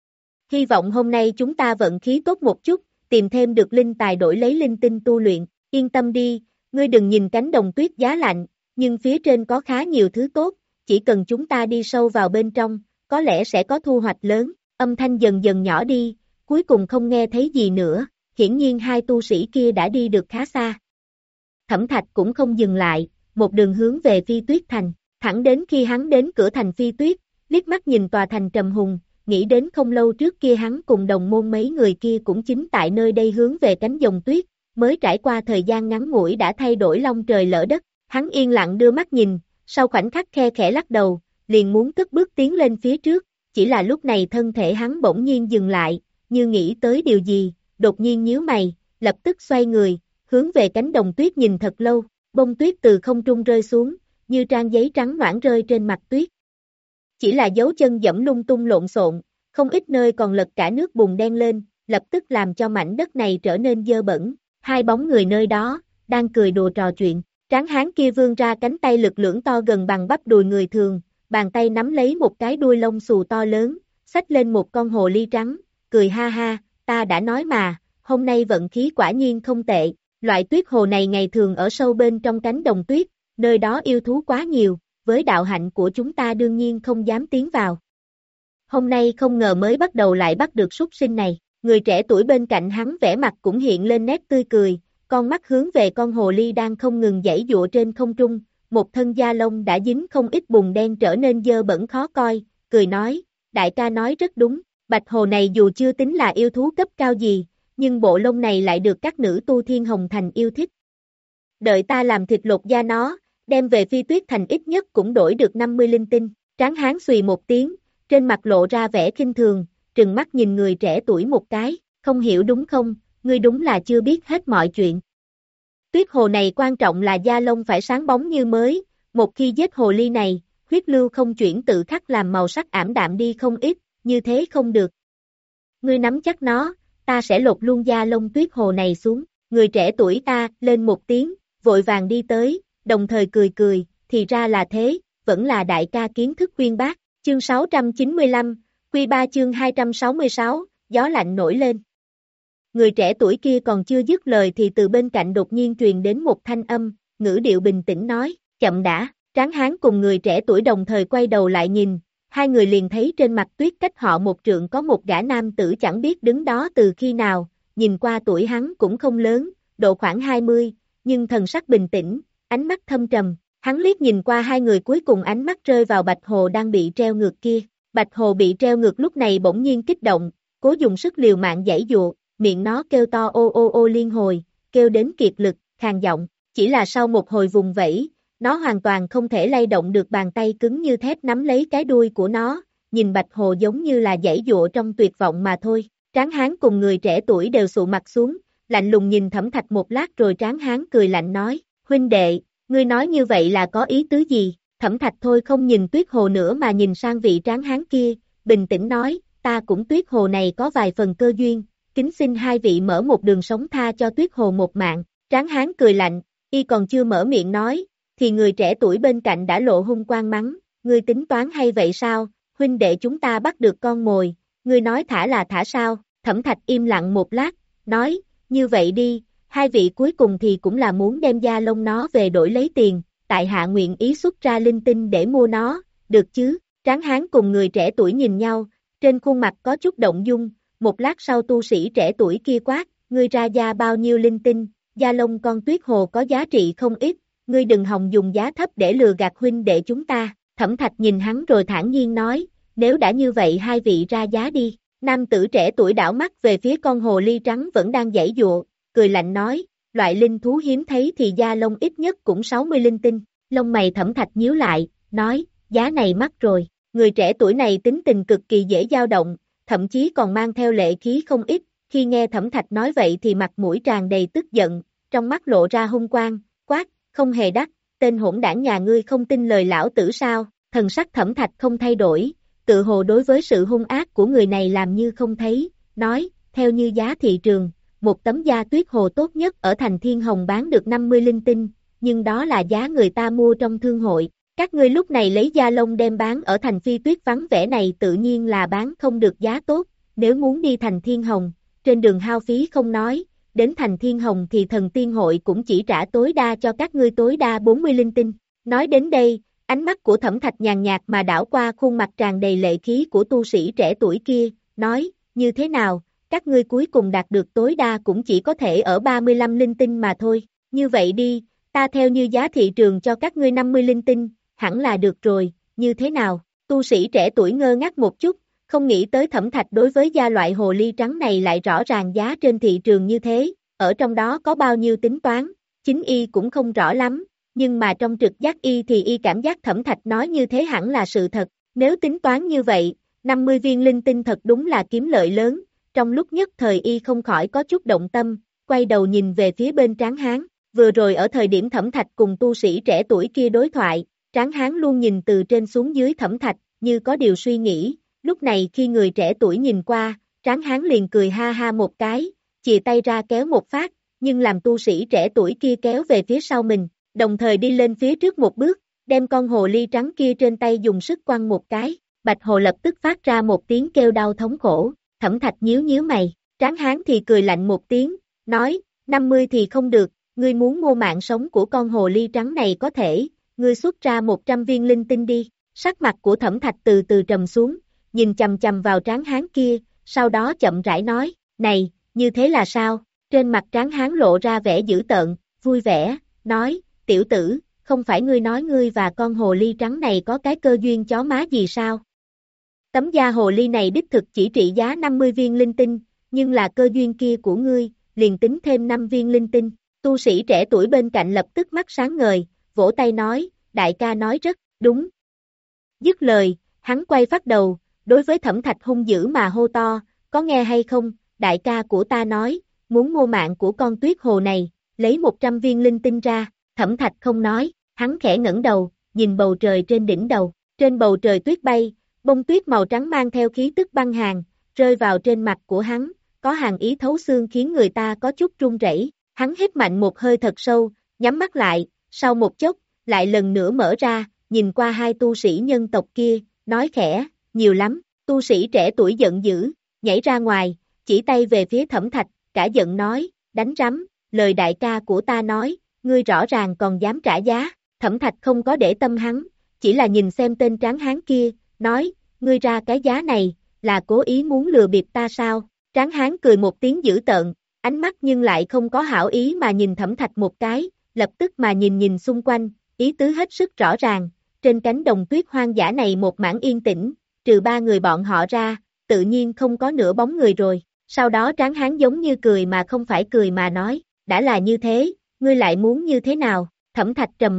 Hy vọng hôm nay chúng ta vận khí tốt một chút, tìm thêm được linh tài đổi lấy linh tinh tu luyện, yên tâm đi, ngươi đừng nhìn cánh đồng tuyết giá lạnh, nhưng phía trên có khá nhiều thứ tốt, chỉ cần chúng ta đi sâu vào bên trong, có lẽ sẽ có thu hoạch lớn, âm thanh dần dần nhỏ đi, cuối cùng không nghe thấy gì nữa, hiển nhiên hai tu sĩ kia đã đi được khá xa. Thẩm Thạch cũng không dừng lại, một đường hướng về Phi Tuyết Thành, thẳng đến khi hắn đến cửa thành Phi Tuyết, liếc mắt nhìn tòa thành trầm hùng, nghĩ đến không lâu trước kia hắn cùng đồng môn mấy người kia cũng chính tại nơi đây hướng về cánh đồng tuyết, mới trải qua thời gian ngắn ngủi đã thay đổi long trời lỡ đất, hắn yên lặng đưa mắt nhìn, sau khoảnh khắc khe khẽ lắc đầu, liền muốn cất bước tiến lên phía trước, chỉ là lúc này thân thể hắn bỗng nhiên dừng lại, như nghĩ tới điều gì, đột nhiên nhíu mày, lập tức xoay người, hướng về cánh đồng tuyết nhìn thật lâu, bông tuyết từ không trung rơi xuống, như trang giấy trắng noãn rơi trên mặt tuyết. Chỉ là dấu chân dẫm lung tung lộn xộn, không ít nơi còn lật cả nước bùn đen lên, lập tức làm cho mảnh đất này trở nên dơ bẩn, hai bóng người nơi đó, đang cười đùa trò chuyện, tráng hán kia vươn ra cánh tay lực lưỡng to gần bằng bắp đùi người thường, bàn tay nắm lấy một cái đuôi lông xù to lớn, xách lên một con hồ ly trắng, cười ha ha, ta đã nói mà, hôm nay vận khí quả nhiên không tệ, loại tuyết hồ này ngày thường ở sâu bên trong cánh đồng tuyết, nơi đó yêu thú quá nhiều, với đạo hạnh của chúng ta đương nhiên không dám tiến vào. Hôm nay không ngờ mới bắt đầu lại bắt được súc sinh này, người trẻ tuổi bên cạnh hắn vẻ mặt cũng hiện lên nét tươi cười, con mắt hướng về con hồ ly đang không ngừng giãy giụa trên không trung, một thân da lông đã dính không ít bùn đen trở nên dơ bẩn khó coi, cười nói, đại ca nói rất đúng, bạch hồ này dù chưa tính là yêu thú cấp cao gì, nhưng bộ lông này lại được các nữ tu Thiên Hồng Thành yêu thích. Đợi ta làm thịt lột da nó, đem về Phi Tuyết Thành ít nhất cũng đổi được năm mươi linh tinh, tráng hán xùy một tiếng, trên mặt lộ ra vẻ khinh thường, trừng mắt nhìn người trẻ tuổi một cái, không hiểu đúng không, ngươi đúng là chưa biết hết mọi chuyện. Tuyết hồ này quan trọng là da lông phải sáng bóng như mới, một khi giết hồ ly này, huyết lưu không chuyển tự khắc làm màu sắc ảm đạm đi không ít, như thế không được. Ngươi nắm chắc nó, ta sẽ lột luôn da lông tuyết hồ này xuống, người trẻ tuổi ta lên một tiếng, vội vàng đi tới, đồng thời cười cười, thì ra là thế, vẫn là đại ca kiến thức uyên bác, chương sáu trăm chín mươi lăm, Quy ba chương hai trăm sáu mươi sáu, gió lạnh nổi lên. Người trẻ tuổi kia còn chưa dứt lời thì từ bên cạnh đột nhiên truyền đến một thanh âm, ngữ điệu bình tĩnh nói, chậm đã, tráng hán cùng người trẻ tuổi đồng thời quay đầu lại nhìn, hai người liền thấy trên mặt tuyết cách họ một trượng có một gã nam tử chẳng biết đứng đó từ khi nào, nhìn qua tuổi hắn cũng không lớn, độ khoảng hai mươi, nhưng thần sắc bình tĩnh, ánh mắt thâm trầm, hắn liếc nhìn qua hai người cuối cùng ánh mắt rơi vào bạch hồ đang bị treo ngược kia, bạch hồ bị treo ngược lúc này bỗng nhiên kích động, cố dùng sức liều mạng giãy dụa, miệng nó kêu to ô ô ô liên hồi, kêu đến kiệt lực, khàn giọng, chỉ là sau một hồi vùng vẫy, nó hoàn toàn không thể lay động được, bàn tay cứng như thép nắm lấy cái đuôi của nó, nhìn Bạch Hồ giống như là giãy giụa trong tuyệt vọng mà thôi. Tráng Hán cùng người trẻ tuổi đều sụ mặt xuống, lạnh lùng nhìn Thẩm Thạch một lát rồi Tráng Hán cười lạnh nói, huynh đệ, ngươi nói như vậy là có ý tứ gì? Thẩm Thạch thôi không nhìn Tuyết Hồ nữa mà nhìn sang vị Tráng Hán kia, bình tĩnh nói, ta cũng Tuyết Hồ này có vài phần cơ duyên, kính xin hai vị mở một đường sống tha cho Tuyết Hồ một mạng. Tráng Hán cười lạnh, y còn chưa mở miệng nói, thì người trẻ tuổi bên cạnh đã lộ hung quang mắng, ngươi tính toán hay vậy sao, huynh đệ chúng ta bắt được con mồi, ngươi nói thả là thả sao? Thẩm Thạch im lặng một lát, nói, như vậy đi, hai vị cuối cùng thì cũng là muốn đem da lông nó về đổi lấy tiền, tại hạ nguyện ý xuất ra linh tinh để mua nó, được chứ? Tráng Hán cùng người trẻ tuổi nhìn nhau, trên khuôn mặt có chút động dung, một lát sau tu sĩ trẻ tuổi kia quát, ngươi ra da bao nhiêu linh tinh, da lông con Tuyết Hồ có giá trị không ít, ngươi đừng hòng dùng giá thấp để lừa gạt huynh đệ chúng ta. Thẩm Thạch nhìn hắn rồi thản nhiên nói, nếu đã như vậy hai vị ra giá đi. Nam tử trẻ tuổi đảo mắt về phía con hồ ly trắng vẫn đang giãy giụa, cười lạnh nói, loại linh thú hiếm thấy thì da lông ít nhất cũng sáu mươi linh tinh. Lông mày Thẩm Thạch nhíu lại, nói, giá này mắc rồi. Người trẻ tuổi này tính tình cực kỳ dễ dao động, thậm chí còn mang theo lệ khí không ít, khi nghe Thẩm Thạch nói vậy thì mặt mũi tràn đầy tức giận, trong mắt lộ ra hung quang, quát, không hề đắt, tên hỗn đảng nhà ngươi không tin lời lão tử sao? Thần sắc Thẩm Thạch không thay đổi, tự hồ đối với sự hung ác của người này làm như không thấy, nói, theo như giá thị trường, một tấm da Tuyết Hồ tốt nhất ở thành Thiên Hồng bán được năm mươi linh tinh, nhưng đó là giá người ta mua trong thương hội. Các ngươi lúc này lấy da lông đem bán ở thành Phi Tuyết vắng vẻ này tự nhiên là bán không được giá tốt, nếu muốn đi thành Thiên Hồng, trên đường hao phí không nói, đến thành Thiên Hồng thì thần tiên hội cũng chỉ trả tối đa cho các ngươi tối đa bốn mươi linh tinh. Nói đến đây, ánh mắt của Thẩm Thạch nhàn nhạt mà đảo qua khuôn mặt tràn đầy lệ khí của tu sĩ trẻ tuổi kia, nói, như thế nào, các ngươi cuối cùng đạt được tối đa cũng chỉ có thể ở ba mươi lăm linh tinh mà thôi, như vậy đi, ta theo như giá thị trường cho các ngươi năm mươi linh tinh, hẳn là được rồi, như thế nào? Tu sĩ trẻ tuổi ngơ ngác một chút, không nghĩ tới Thẩm Thạch đối với da loại hồ ly trắng này lại rõ ràng giá trên thị trường như thế, ở trong đó có bao nhiêu tính toán, chính y cũng không rõ lắm, nhưng mà trong trực giác y thì y cảm giác Thẩm Thạch nói như thế hẳn là sự thật, nếu tính toán như vậy, năm mươi viên linh tinh thật đúng là kiếm lợi lớn, trong lúc nhất thời y không khỏi có chút động tâm, quay đầu nhìn về phía bên Tráng Hán, vừa rồi ở thời điểm Thẩm Thạch cùng tu sĩ trẻ tuổi kia đối thoại, Tráng Hán luôn nhìn từ trên xuống dưới Thẩm Thạch, như có điều suy nghĩ, lúc này khi người trẻ tuổi nhìn qua, Tráng Hán liền cười ha ha một cái, chìa tay ra kéo một phát, nhưng làm tu sĩ trẻ tuổi kia kéo về phía sau mình, đồng thời đi lên phía trước một bước, đem con hồ ly trắng kia trên tay dùng sức quăng một cái, Bạch Hồ lập tức phát ra một tiếng kêu đau thống khổ, Thẩm Thạch nhíu nhíu mày, Tráng Hán thì cười lạnh một tiếng, nói, năm mươi thì không được, ngươi muốn mua mạng sống của con hồ ly trắng này có thể, ngươi xuất ra một trăm viên linh tinh đi, sắc mặt của Thẩm Thạch từ từ trầm xuống, nhìn chầm chầm vào Tráng Hán kia, sau đó chậm rãi nói, này, như thế là sao? Trên mặt Tráng Hán lộ ra vẻ dữ tợn, vui vẻ, nói, tiểu tử, không phải ngươi nói ngươi và con hồ ly trắng này có cái cơ duyên chó má gì sao? Tấm da hồ ly này đích thực chỉ trị giá năm mươi viên linh tinh, nhưng là cơ duyên kia của ngươi, liền tính thêm năm viên linh tinh. Tu sĩ trẻ tuổi bên cạnh lập tức mắt sáng ngời, vỗ tay nói, đại ca nói rất đúng. Dứt lời, hắn quay phát đầu, đối với Thẩm Thạch hung dữ mà hô to, có nghe hay không, đại ca của ta nói, muốn mua mạng của con Tuyết Hồ này, lấy một trăm viên linh tinh ra, Thẩm Thạch không nói, hắn khẽ ngẩng đầu, nhìn bầu trời trên đỉnh đầu, trên bầu trời tuyết bay, bông tuyết màu trắng mang theo khí tức băng hàn, rơi vào trên mặt của hắn, có hàn ý thấu xương khiến người ta có chút run rẩy. Hắn hít mạnh một hơi thật sâu, nhắm mắt lại, sau một chốc, lại lần nữa mở ra, nhìn qua hai tu sĩ nhân tộc kia, nói khẽ, nhiều lắm, tu sĩ trẻ tuổi giận dữ, nhảy ra ngoài, chỉ tay về phía Thẩm Thạch, cả giận nói, đánh rắm, lời đại ca của ta nói, ngươi rõ ràng còn dám trả giá, Thẩm Thạch không có để tâm hắn, chỉ là nhìn xem tên Tráng Hán kia, nói, ngươi ra cái giá này, là cố ý muốn lừa bịp ta sao? Tráng Hán cười một tiếng dữ tợn, ánh mắt nhưng lại không có hảo ý mà nhìn Thẩm Thạch một cái, lập tức mà nhìn nhìn xung quanh, ý tứ hết sức rõ ràng, trên cánh đồng tuyết hoang dã này một mảng yên tĩnh, trừ ba người bọn họ ra, tự nhiên không có nửa bóng người rồi, sau đó Tráng Hán giống như cười mà không phải cười mà nói, đã là như thế, ngươi lại muốn như thế nào? Thẩm Thạch trầm mặt,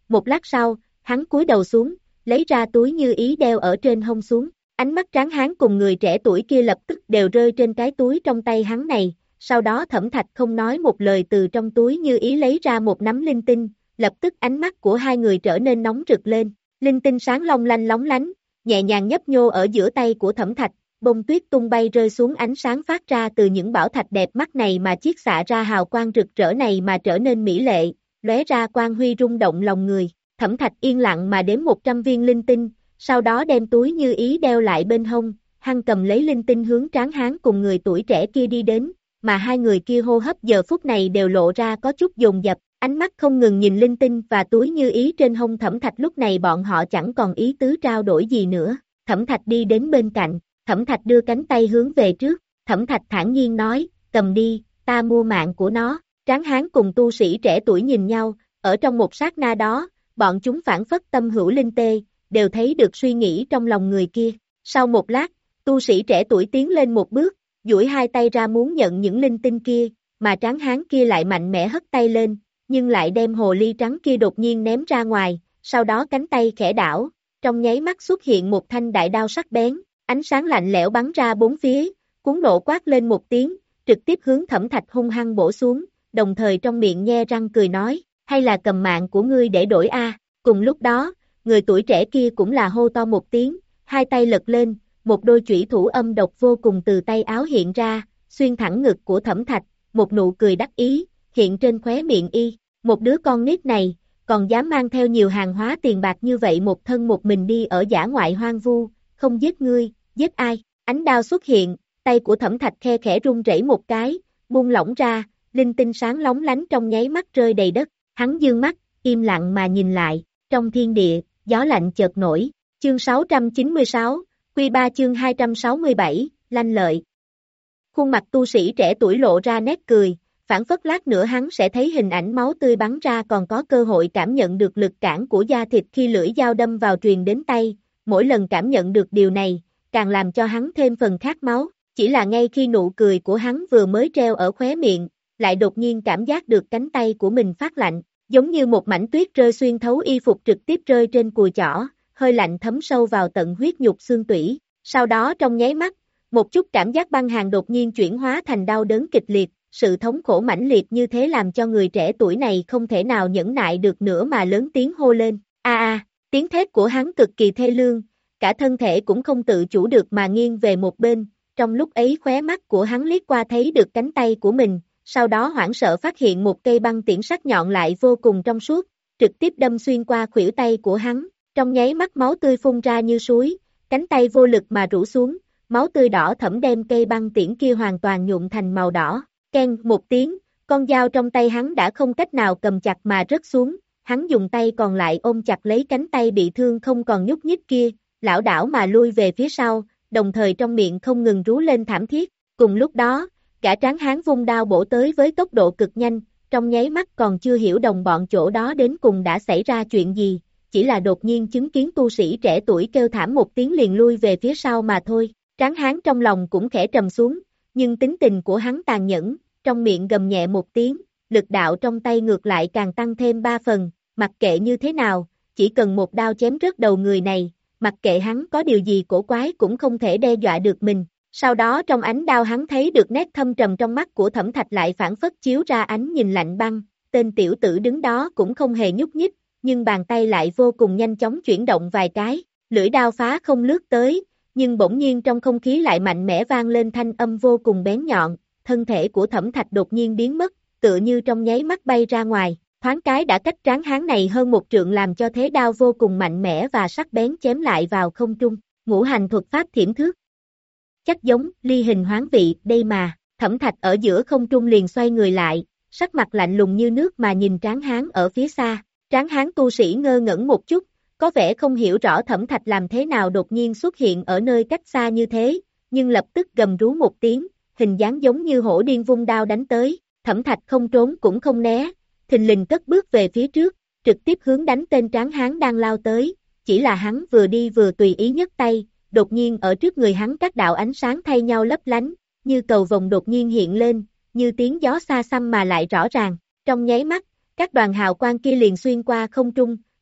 một lát sau, hắn cúi đầu xuống, lấy ra túi như ý đeo ở trên hông xuống, ánh mắt Tráng Hán cùng người trẻ tuổi kia lập tức đều rơi trên cái túi trong tay hắn này, sau đó Thẩm Thạch không nói một lời từ trong túi như ý lấy ra một nắm linh tinh, lập tức ánh mắt của hai người trở nên nóng rực lên, linh tinh sáng long lanh lóng lánh, nhẹ nhàng nhấp nhô ở giữa tay của Thẩm Thạch, bông tuyết tung bay rơi xuống ánh sáng phát ra từ những bảo thạch đẹp mắt này mà chiết xạ ra hào quang rực rỡ này mà trở nên mỹ lệ, lóe ra quang huy rung động lòng người. Thẩm Thạch yên lặng mà đếm một trăm viên linh tinh, sau đó đem túi như ý đeo lại bên hông, hắn cầm lấy linh tinh hướng Tráng Hán cùng người tuổi trẻ kia đi đến, mà hai người kia hô hấp giờ phút này đều lộ ra có chút dồn dập, ánh mắt không ngừng nhìn linh tinh và túi như ý trên hông Thẩm Thạch, lúc này bọn họ chẳng còn ý tứ trao đổi gì nữa. Thẩm Thạch đi đến bên cạnh, Thẩm Thạch đưa cánh tay hướng về trước, Thẩm Thạch thản nhiên nói, cầm đi, ta mua mạng của nó. Tráng Hán cùng tu sĩ trẻ tuổi nhìn nhau, ở trong một sát na đó, bọn chúng phản phất tâm hữu linh tê, đều thấy được suy nghĩ trong lòng người kia. Sau một lát, tu sĩ trẻ tuổi tiến lên một bước, duỗi hai tay ra muốn nhận những linh tinh kia, mà Tráng Hán kia lại mạnh mẽ hất tay lên, nhưng lại đem hồ ly trắng kia đột nhiên ném ra ngoài, sau đó cánh tay khẽ đảo, trong nháy mắt xuất hiện một thanh đại đao sắc bén, ánh sáng lạnh lẽo bắn ra bốn phía, cuốn nộ quát lên một tiếng, trực tiếp hướng Thẩm Thạch hung hăng bổ xuống, đồng thời trong miệng nhe răng cười nói, hay là cầm mạng của ngươi để đổi a? Cùng lúc đó, người tuổi trẻ kia cũng là hô to một tiếng, hai tay lật lên, một đôi chủy thủ âm độc vô cùng từ tay áo hiện ra, xuyên thẳng ngực của Thẩm Thạch, một nụ cười đắc ý, hiện trên khóe miệng y, một đứa con nít này, còn dám mang theo nhiều hàng hóa tiền bạc như vậy một thân một mình đi ở dã ngoại hoang vu, không giết ngươi, giết ai? Ánh đao xuất hiện, tay của Thẩm Thạch khe khẽ rung rẩy một cái, buông lỏng ra, linh tinh sáng lóng lánh trong nháy mắt rơi đầy đất, hắn dương mắt, im lặng mà nhìn lại, trong thiên địa, gió lạnh chợt nổi, chương sáu trăm chín mươi sáu, Quy ba chương hai trăm sáu mươi bảy, lanh lợi. Khuôn mặt tu sĩ trẻ tuổi lộ ra nét cười, phản phất lát nữa hắn sẽ thấy hình ảnh máu tươi bắn ra, còn có cơ hội cảm nhận được lực cản của da thịt khi lưỡi dao đâm vào truyền đến tay, mỗi lần cảm nhận được điều này, càng làm cho hắn thêm phần khát máu, chỉ là ngay khi nụ cười của hắn vừa mới treo ở khóe miệng, lại đột nhiên cảm giác được cánh tay của mình phát lạnh, giống như một mảnh tuyết rơi xuyên thấu y phục trực tiếp rơi trên cùi chỏ, hơi lạnh thấm sâu vào tận huyết nhục xương tủy, sau đó trong nháy mắt, một chút cảm giác băng hàn đột nhiên chuyển hóa thành đau đớn kịch liệt, sự thống khổ mãnh liệt như thế làm cho người trẻ tuổi này không thể nào nhẫn nại được nữa mà lớn tiếng hô lên, a a, tiếng thét của hắn cực kỳ thê lương, cả thân thể cũng không tự chủ được mà nghiêng về một bên, trong lúc ấy khóe mắt của hắn liếc qua thấy được cánh tay của mình, sau đó hoảng sợ phát hiện một cây băng tiễn sắc nhọn lại vô cùng trong suốt, trực tiếp đâm xuyên qua khuỷu tay của hắn, trong nháy mắt máu tươi phun ra như suối, cánh tay vô lực mà rũ xuống, máu tươi đỏ thẫm đem cây băng tiễn kia hoàn toàn nhuộm thành màu đỏ, keng một tiếng, con dao trong tay hắn đã không cách nào cầm chặt mà rớt xuống, hắn dùng tay còn lại ôm chặt lấy cánh tay bị thương không còn nhúc nhích kia, lảo đảo mà lui về phía sau, đồng thời trong miệng không ngừng rú lên thảm thiết, cùng lúc đó, gã Tráng Hán vung đao bổ tới với tốc độ cực nhanh, trong nháy mắt còn chưa hiểu đồng bọn chỗ đó đến cùng đã xảy ra chuyện gì, chỉ là đột nhiên chứng kiến tu sĩ trẻ tuổi kêu thảm một tiếng liền lui về phía sau mà thôi, Tráng Hán trong lòng cũng khẽ trầm xuống, nhưng tính tình của hắn tàn nhẫn, trong miệng gầm nhẹ một tiếng, lực đạo trong tay ngược lại càng tăng thêm ba phần, mặc kệ như thế nào, chỉ cần một đao chém rớt đầu người này, mặc kệ hắn có điều gì cổ quái cũng không thể đe dọa được mình. Sau đó trong ánh đao hắn thấy được nét thâm trầm trong mắt của Thẩm Thạch lại phản phất chiếu ra ánh nhìn lạnh băng, tên tiểu tử đứng đó cũng không hề nhúc nhích, nhưng bàn tay lại vô cùng nhanh chóng chuyển động vài cái, lưỡi đao phá không lướt tới, nhưng bỗng nhiên trong không khí lại mạnh mẽ vang lên thanh âm vô cùng bén nhọn, thân thể của Thẩm Thạch đột nhiên biến mất, tựa như trong nháy mắt bay ra ngoài, thoáng cái đã cách Tráng Hán này hơn một trượng làm cho thế đao vô cùng mạnh mẽ và sắc bén chém lại vào không trung, ngũ hành thuật pháp thiểm thước. Chắc giống, ly hình hoán vị, đây mà, Thẩm Thạch ở giữa không trung liền xoay người lại, sắc mặt lạnh lùng như nước mà nhìn Tráng Hán ở phía xa, Tráng Hán tu sĩ ngơ ngẩn một chút, có vẻ không hiểu rõ Thẩm Thạch làm thế nào đột nhiên xuất hiện ở nơi cách xa như thế, nhưng lập tức gầm rú một tiếng, hình dáng giống như hổ điên vung đao đánh tới, Thẩm Thạch không trốn cũng không né, thình lình cất bước về phía trước, trực tiếp hướng đánh tên Tráng Hán đang lao tới, chỉ là hắn vừa đi vừa tùy ý nhấc tay, đột nhiên ở trước người hắn các đạo ánh sáng thay nhau lấp lánh, như cầu vồng đột nhiên hiện lên, như tiếng gió xa xăm mà lại rõ ràng, trong nháy mắt, các đoàn hào quang kia liền xuyên qua không trung,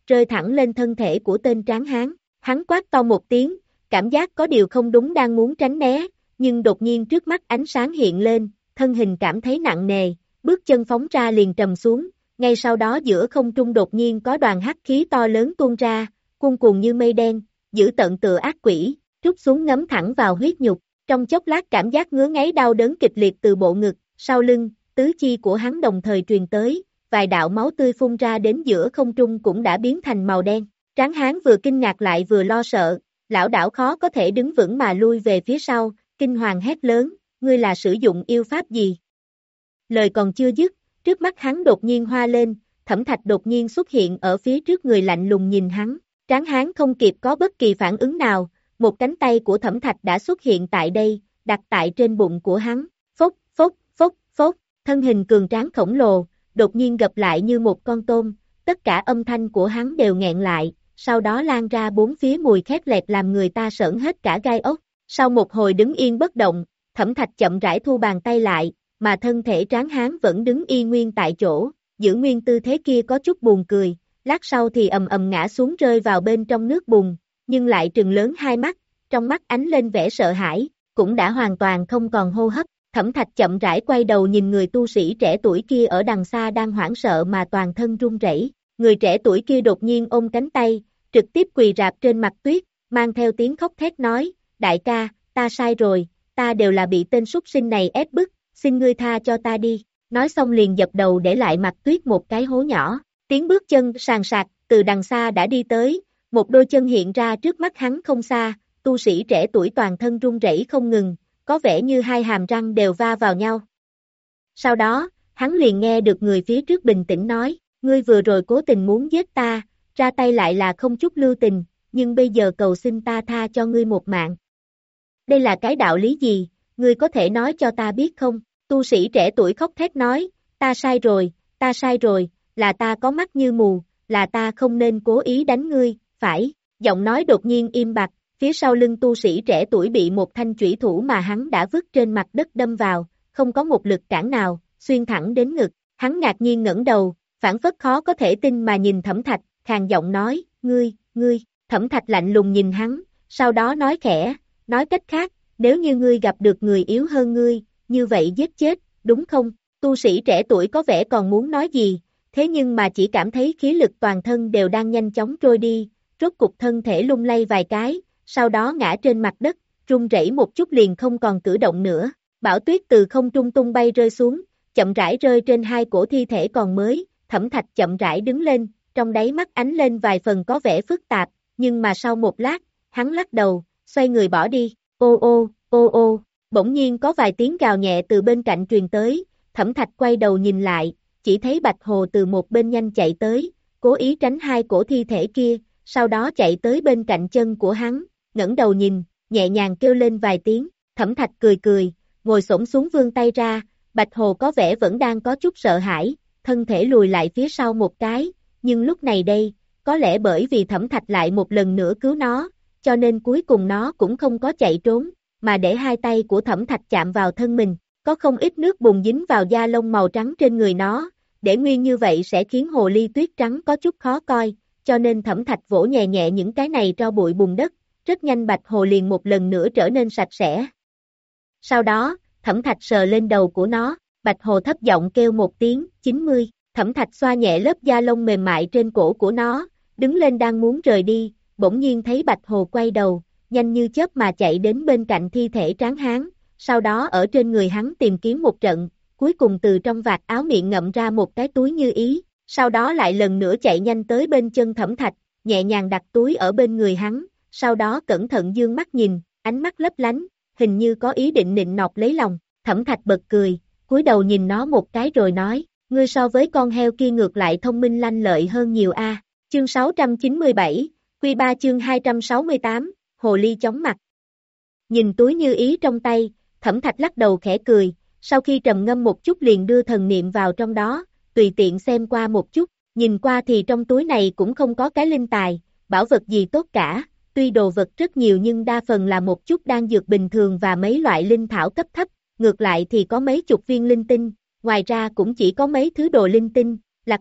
rơi thẳng lên thân thể của tên tráng hán. Hắn quát to một tiếng, cảm giác có điều không đúng đang muốn tránh né, nhưng đột nhiên trước mắt ánh sáng hiện lên, thân hình cảm thấy nặng nề, bước chân phóng ra liền trầm xuống, ngay sau đó giữa không trung đột nhiên có đoàn hắc khí to lớn tuôn ra, cuồn cuộn như mây đen, dữ tợn tựa ác quỷ, trút xuống ngấm thẳng vào huyết nhục. Trong chốc lát cảm giác ngứa ngáy đau đớn kịch liệt từ bộ ngực, sau lưng, tứ chi của hắn đồng thời truyền tới, vài đạo máu tươi phun ra đến giữa không trung cũng đã biến thành màu đen. Tráng hán vừa kinh ngạc lại vừa lo sợ, lão đảo khó có thể đứng vững mà lui về phía sau, kinh hoàng hét lớn, ngươi là sử dụng yêu pháp gì? Lời còn chưa dứt, trước mắt hắn đột nhiên hoa lên, Thẩm Thạch đột nhiên xuất hiện ở phía trước người lạnh lùng nhìn hắn. Tráng hán không kịp có bất kỳ phản ứng nào, một cánh tay của Thẩm Thạch đã xuất hiện tại đây, đặt tại trên bụng của hắn, phốc, phốc, phốc, phốc, thân hình cường tráng khổng lồ, đột nhiên gập lại như một con tôm, tất cả âm thanh của hắn đều nghẹn lại, sau đó lan ra bốn phía mùi khét lẹt làm người ta sởn hết cả gai ốc. Sau một hồi đứng yên bất động, Thẩm Thạch chậm rãi thu bàn tay lại, mà thân thể tráng hán vẫn đứng yên nguyên tại chỗ, giữ nguyên tư thế kia có chút buồn cười, lát sau thì ầm ầm ngã xuống rơi vào bên trong nước bùn, nhưng lại trừng lớn hai mắt, trong mắt ánh lên vẻ sợ hãi, cũng đã hoàn toàn không còn hô hấp. Thẩm Thạch chậm rãi quay đầu nhìn người tu sĩ trẻ tuổi kia ở đằng xa đang hoảng sợ mà toàn thân run rẩy. Người trẻ tuổi kia đột nhiên ôm cánh tay, trực tiếp quỳ rạp trên mặt tuyết, mang theo tiếng khóc thét nói, đại ca, ta sai rồi, ta đều là bị tên súc sinh này ép bức, xin ngươi tha cho ta đi. Nói xong liền dập đầu để lại mặt tuyết một cái hố nhỏ, tiếng bước chân sàn sạc, từ đằng xa đã đi tới, một đôi chân hiện ra trước mắt hắn không xa, tu sĩ trẻ tuổi toàn thân run rẩy không ngừng, có vẻ như hai hàm răng đều va vào nhau. Sau đó, hắn liền nghe được người phía trước bình tĩnh nói, ngươi vừa rồi cố tình muốn giết ta, ra tay lại là không chút lưu tình, nhưng bây giờ cầu xin ta tha cho ngươi một mạng. Đây là cái đạo lý gì, ngươi có thể nói cho ta biết không? Tu sĩ trẻ tuổi khóc thét nói, ta sai rồi, ta sai rồi, là ta có mắt như mù, là ta không nên cố ý đánh ngươi, phải, giọng nói đột nhiên im bặt, phía sau lưng tu sĩ trẻ tuổi bị một thanh chủy thủ mà hắn đã vứt trên mặt đất đâm vào, không có một lực cản nào, xuyên thẳng đến ngực, hắn ngạc nhiên ngẩng đầu, phản phất khó có thể tin mà nhìn Thẩm Thạch, khàn giọng nói, ngươi, ngươi, Thẩm Thạch lạnh lùng nhìn hắn, sau đó nói khẽ, nói cách khác, nếu như ngươi gặp được người yếu hơn ngươi, như vậy giết chết, đúng không? Tu sĩ trẻ tuổi có vẻ còn muốn nói gì, thế nhưng mà chỉ cảm thấy khí lực toàn thân đều đang nhanh chóng trôi đi, rốt cục thân thể lung lay vài cái, sau đó ngã trên mặt đất, run rẩy một chút liền không còn cử động nữa. Bão tuyết từ không trung tung bay rơi xuống, chậm rãi rơi trên hai cổ thi thể còn mới, Thẩm Thạch chậm rãi đứng lên, trong đáy mắt ánh lên vài phần có vẻ phức tạp, nhưng mà sau một lát, hắn lắc đầu, xoay người bỏ đi, ô ô, ô ô, bỗng nhiên có vài tiếng gào nhẹ từ bên cạnh truyền tới, Thẩm Thạch quay đầu nhìn lại, chỉ thấy Bạch Hồ từ một bên nhanh chạy tới, cố ý tránh hai cổ thi thể kia, sau đó chạy tới bên cạnh chân của hắn, ngẩng đầu nhìn, nhẹ nhàng kêu lên vài tiếng, Thẩm Thạch cười cười, ngồi xổm xuống vươn tay ra, Bạch Hồ có vẻ vẫn đang có chút sợ hãi, thân thể lùi lại phía sau một cái, nhưng lúc này đây, có lẽ bởi vì Thẩm Thạch lại một lần nữa cứu nó, cho nên cuối cùng nó cũng không có chạy trốn, mà để hai tay của Thẩm Thạch chạm vào thân mình, có không ít nước bùn dính vào da lông màu trắng trên người nó, để nguyên như vậy sẽ khiến hồ ly tuyết trắng có chút khó coi, cho nên Thẩm Thạch vỗ nhẹ nhẹ những cái này tro bụi bùn đất, rất nhanh Bạch Hồ liền một lần nữa trở nên sạch sẽ. Sau đó, Thẩm Thạch sờ lên đầu của nó, Bạch Hồ thấp giọng kêu một tiếng, chín mươi, Thẩm Thạch xoa nhẹ lớp da lông mềm mại trên cổ của nó, đứng lên đang muốn rời đi, bỗng nhiên thấy Bạch Hồ quay đầu, nhanh như chớp mà chạy đến bên cạnh thi thể tráng hán, sau đó ở trên người hắn tìm kiếm một trận, cuối cùng từ trong vạt áo miệng ngậm ra một cái túi như ý, sau đó lại lần nữa chạy nhanh tới bên chân Thẩm Thạch, nhẹ nhàng đặt túi ở bên người hắn, sau đó cẩn thận dương mắt nhìn, ánh mắt lấp lánh, hình như có ý định nịnh nọt lấy lòng. Thẩm Thạch bật cười, cúi đầu nhìn nó một cái rồi nói, ngươi so với con heo kia ngược lại thông minh lanh lợi hơn nhiều a. Chương sáu trăm chín mươi bảy, Quy ba chương hai trăm sáu mươi tám, Hồ ly chóng mặt. Nhìn túi như ý trong tay, Thẩm Thạch lắc đầu khẽ cười, sau khi trầm ngâm một chút liền đưa thần niệm vào trong đó, tùy tiện xem qua một chút, nhìn qua thì trong túi này cũng không có cái linh tài, bảo vật gì tốt cả, tuy đồ vật rất nhiều nhưng đa phần là một chút đan dược bình thường và mấy loại linh thảo cấp thấp, ngược lại thì có mấy chục viên linh tinh, ngoài ra cũng chỉ có mấy thứ đồ linh tinh, lặt vặt,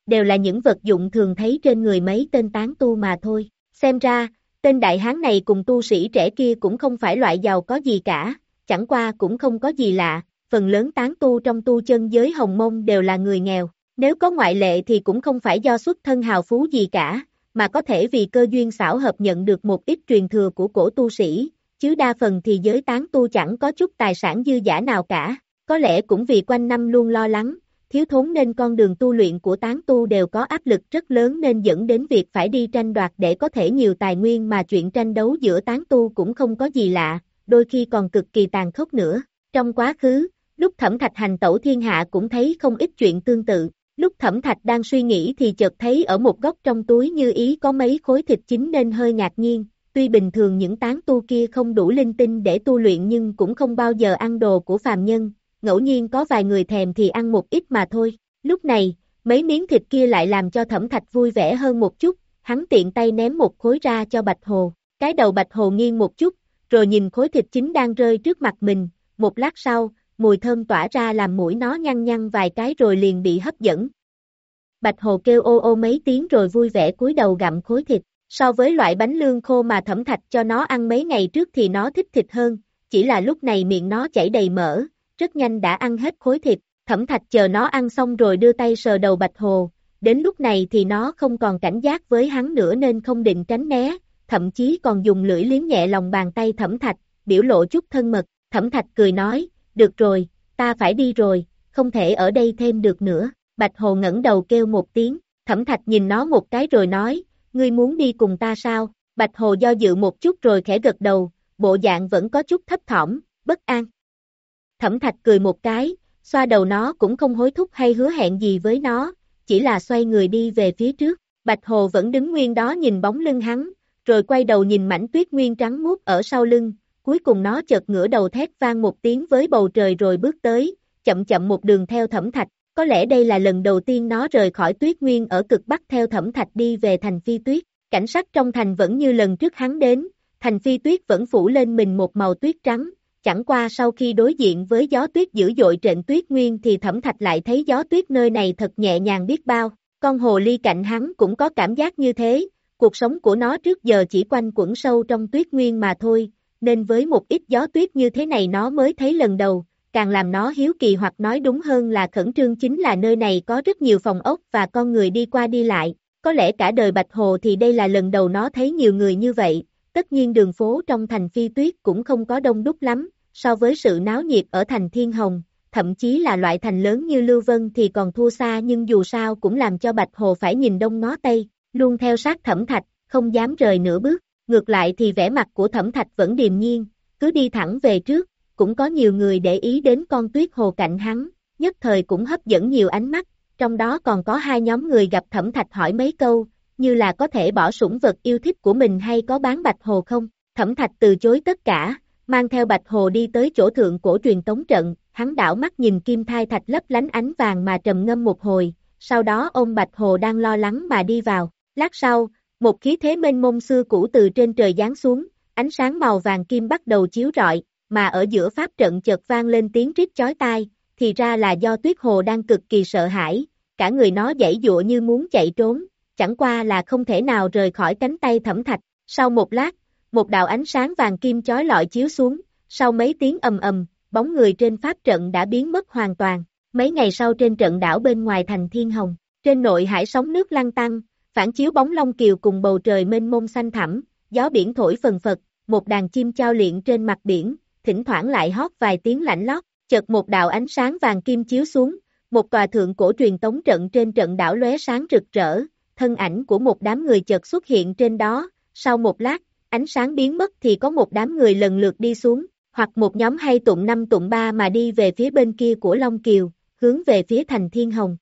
đều là những vật dụng thường thấy trên người mấy tên tán tu mà thôi. Xem ra, tên đại hán này cùng tu sĩ trẻ kia cũng không phải loại giàu có gì cả, chẳng qua cũng không có gì lạ, phần lớn tán tu trong tu chân giới Hồng Mông đều là người nghèo, nếu có ngoại lệ thì cũng không phải do xuất thân hào phú gì cả, mà có thể vì cơ duyên xảo hợp nhận được một ít truyền thừa của cổ tu sĩ, chứ đa phần thì giới tán tu chẳng có chút tài sản dư dả nào cả, có lẽ cũng vì quanh năm luôn lo lắng, thiếu thốn nên con đường tu luyện của tán tu đều có áp lực rất lớn nên dẫn đến việc phải đi tranh đoạt để có thể nhiều tài nguyên mà chuyện tranh đấu giữa tán tu cũng không có gì lạ, đôi khi còn cực kỳ tàn khốc nữa. Trong quá khứ, lúc Thẩm Thạch hành tẩu thiên hạ cũng thấy không ít chuyện tương tự, lúc Thẩm Thạch đang suy nghĩ thì chợt thấy ở một góc trong túi như ý có mấy khối thịt chín nên hơi ngạc nhiên, tuy bình thường những tán tu kia không đủ linh tinh để tu luyện nhưng cũng không bao giờ ăn đồ của phàm nhân, ngẫu nhiên có vài người thèm thì ăn một ít mà thôi. Lúc này, mấy miếng thịt kia lại làm cho Thẩm Thạch vui vẻ hơn một chút, hắn tiện tay ném một khối ra cho Bạch Hồ, cái đầu Bạch Hồ nghiêng một chút, rồi nhìn khối thịt chín đang rơi trước mặt mình, một lát sau, mùi thơm tỏa ra làm mũi nó nhăn nhăn vài cái rồi liền bị hấp dẫn. Bạch Hồ kêu ô ô mấy tiếng rồi vui vẻ cúi đầu gặm khối thịt, so với loại bánh lương khô mà Thẩm Thạch cho nó ăn mấy ngày trước thì nó thích thịt hơn, chỉ là lúc này miệng nó chảy đầy mỡ, rất nhanh đã ăn hết khối thịt, Thẩm Thạch chờ nó ăn xong rồi đưa tay sờ đầu Bạch Hồ, đến lúc này thì nó không còn cảnh giác với hắn nữa nên không định tránh né, thậm chí còn dùng lưỡi liếm nhẹ lòng bàn tay Thẩm Thạch, biểu lộ chút thân mật, Thẩm Thạch cười nói, được rồi, ta phải đi rồi, không thể ở đây thêm được nữa, Bạch Hồ ngẩng đầu kêu một tiếng, Thẩm Thạch nhìn nó một cái rồi nói, ngươi muốn đi cùng ta sao, Bạch Hồ do dự một chút rồi khẽ gật đầu, bộ dạng vẫn có chút thấp thỏm, bất an. Thẩm Thạch cười một cái, xoa đầu nó cũng không hối thúc hay hứa hẹn gì với nó, chỉ là xoay người đi về phía trước, Bạch Hồ vẫn đứng nguyên đó nhìn bóng lưng hắn, rồi quay đầu nhìn mảnh tuyết nguyên trắng muốt ở sau lưng, cuối cùng nó chợt ngửa đầu thét vang một tiếng với bầu trời rồi bước tới, chậm chậm một đường theo Thẩm Thạch, có lẽ đây là lần đầu tiên nó rời khỏi tuyết nguyên ở cực Bắc theo Thẩm Thạch đi về thành Phi Tuyết, cảnh sắc trong thành vẫn như lần trước hắn đến, thành Phi Tuyết vẫn phủ lên mình một màu tuyết trắng, chẳng qua sau khi đối diện với gió tuyết dữ dội trên tuyết nguyên thì Thẩm Thạch lại thấy gió tuyết nơi này thật nhẹ nhàng biết bao, con hồ ly cạnh hắn cũng có cảm giác như thế, cuộc sống của nó trước giờ chỉ quanh quẩn sâu trong tuyết nguyên mà thôi, nên với một ít gió tuyết như thế này nó mới thấy lần đầu, càng làm nó hiếu kỳ hoặc nói đúng hơn là khẩn trương chính là nơi này có rất nhiều phòng ốc và con người đi qua đi lại, có lẽ cả đời Bạch Hồ thì đây là lần đầu nó thấy nhiều người như vậy, tất nhiên đường phố trong thành Phi Tuyết cũng không có đông đúc lắm, so với sự náo nhiệt ở thành Thiên Hồng, thậm chí là loại thành lớn như Lưu Vân thì còn thua xa nhưng dù sao cũng làm cho Bạch Hồ phải nhìn đông ngó tây, luôn theo sát Thẩm Thạch, không dám rời nửa bước, ngược lại thì vẻ mặt của Thẩm Thạch vẫn điềm nhiên, cứ đi thẳng về trước, cũng có nhiều người để ý đến con tuyết hồ cạnh hắn, nhất thời cũng hấp dẫn nhiều ánh mắt, trong đó còn có hai nhóm người gặp Thẩm Thạch hỏi mấy câu, như là có thể bỏ sủng vật yêu thích của mình hay có bán Bạch Hồ không, Thẩm Thạch từ chối tất cả, mang theo Bạch Hồ đi tới chỗ thượng cổ truyền tống trận, hắn đảo mắt nhìn kim thai thạch lấp lánh ánh vàng mà trầm ngâm một hồi, sau đó ôm Bạch Hồ đang lo lắng mà đi vào, lát sau, một khí thế mênh mông xưa cũ từ trên trời giáng xuống, ánh sáng màu vàng kim bắt đầu chiếu rọi, mà ở giữa pháp trận chợt vang lên tiếng rít chói tai, thì ra là do Tuyết Hồ đang cực kỳ sợ hãi, cả người nó giãy giụa như muốn chạy trốn, chẳng qua là không thể nào rời khỏi cánh tay Thẩm Thạch, sau một lát, một đạo ánh sáng vàng kim chói lọi chiếu xuống, sau mấy tiếng ầm ầm, bóng người trên pháp trận đã biến mất hoàn toàn, mấy ngày sau trên trận đảo bên ngoài thành Thiên Hồng, trên nội hải sóng nước lăn tăng, phản chiếu bóng Long Kiều cùng bầu trời mênh mông xanh thẳm, gió biển thổi phần phật, một đàn chim chao liệng trên mặt biển, thỉnh thoảng lại hót vài tiếng lạnh lót, chợt một đạo ánh sáng vàng kim chiếu xuống, một tòa thượng cổ truyền tống trận trên trận đảo lóe sáng rực rỡ, thân ảnh của một đám người chợt xuất hiện trên đó, sau một lát, ánh sáng biến mất thì có một đám người lần lượt đi xuống, hoặc một nhóm hay tụng năm tụng ba mà đi về phía bên kia của Long Kiều, hướng về phía thành Thiên Hồng.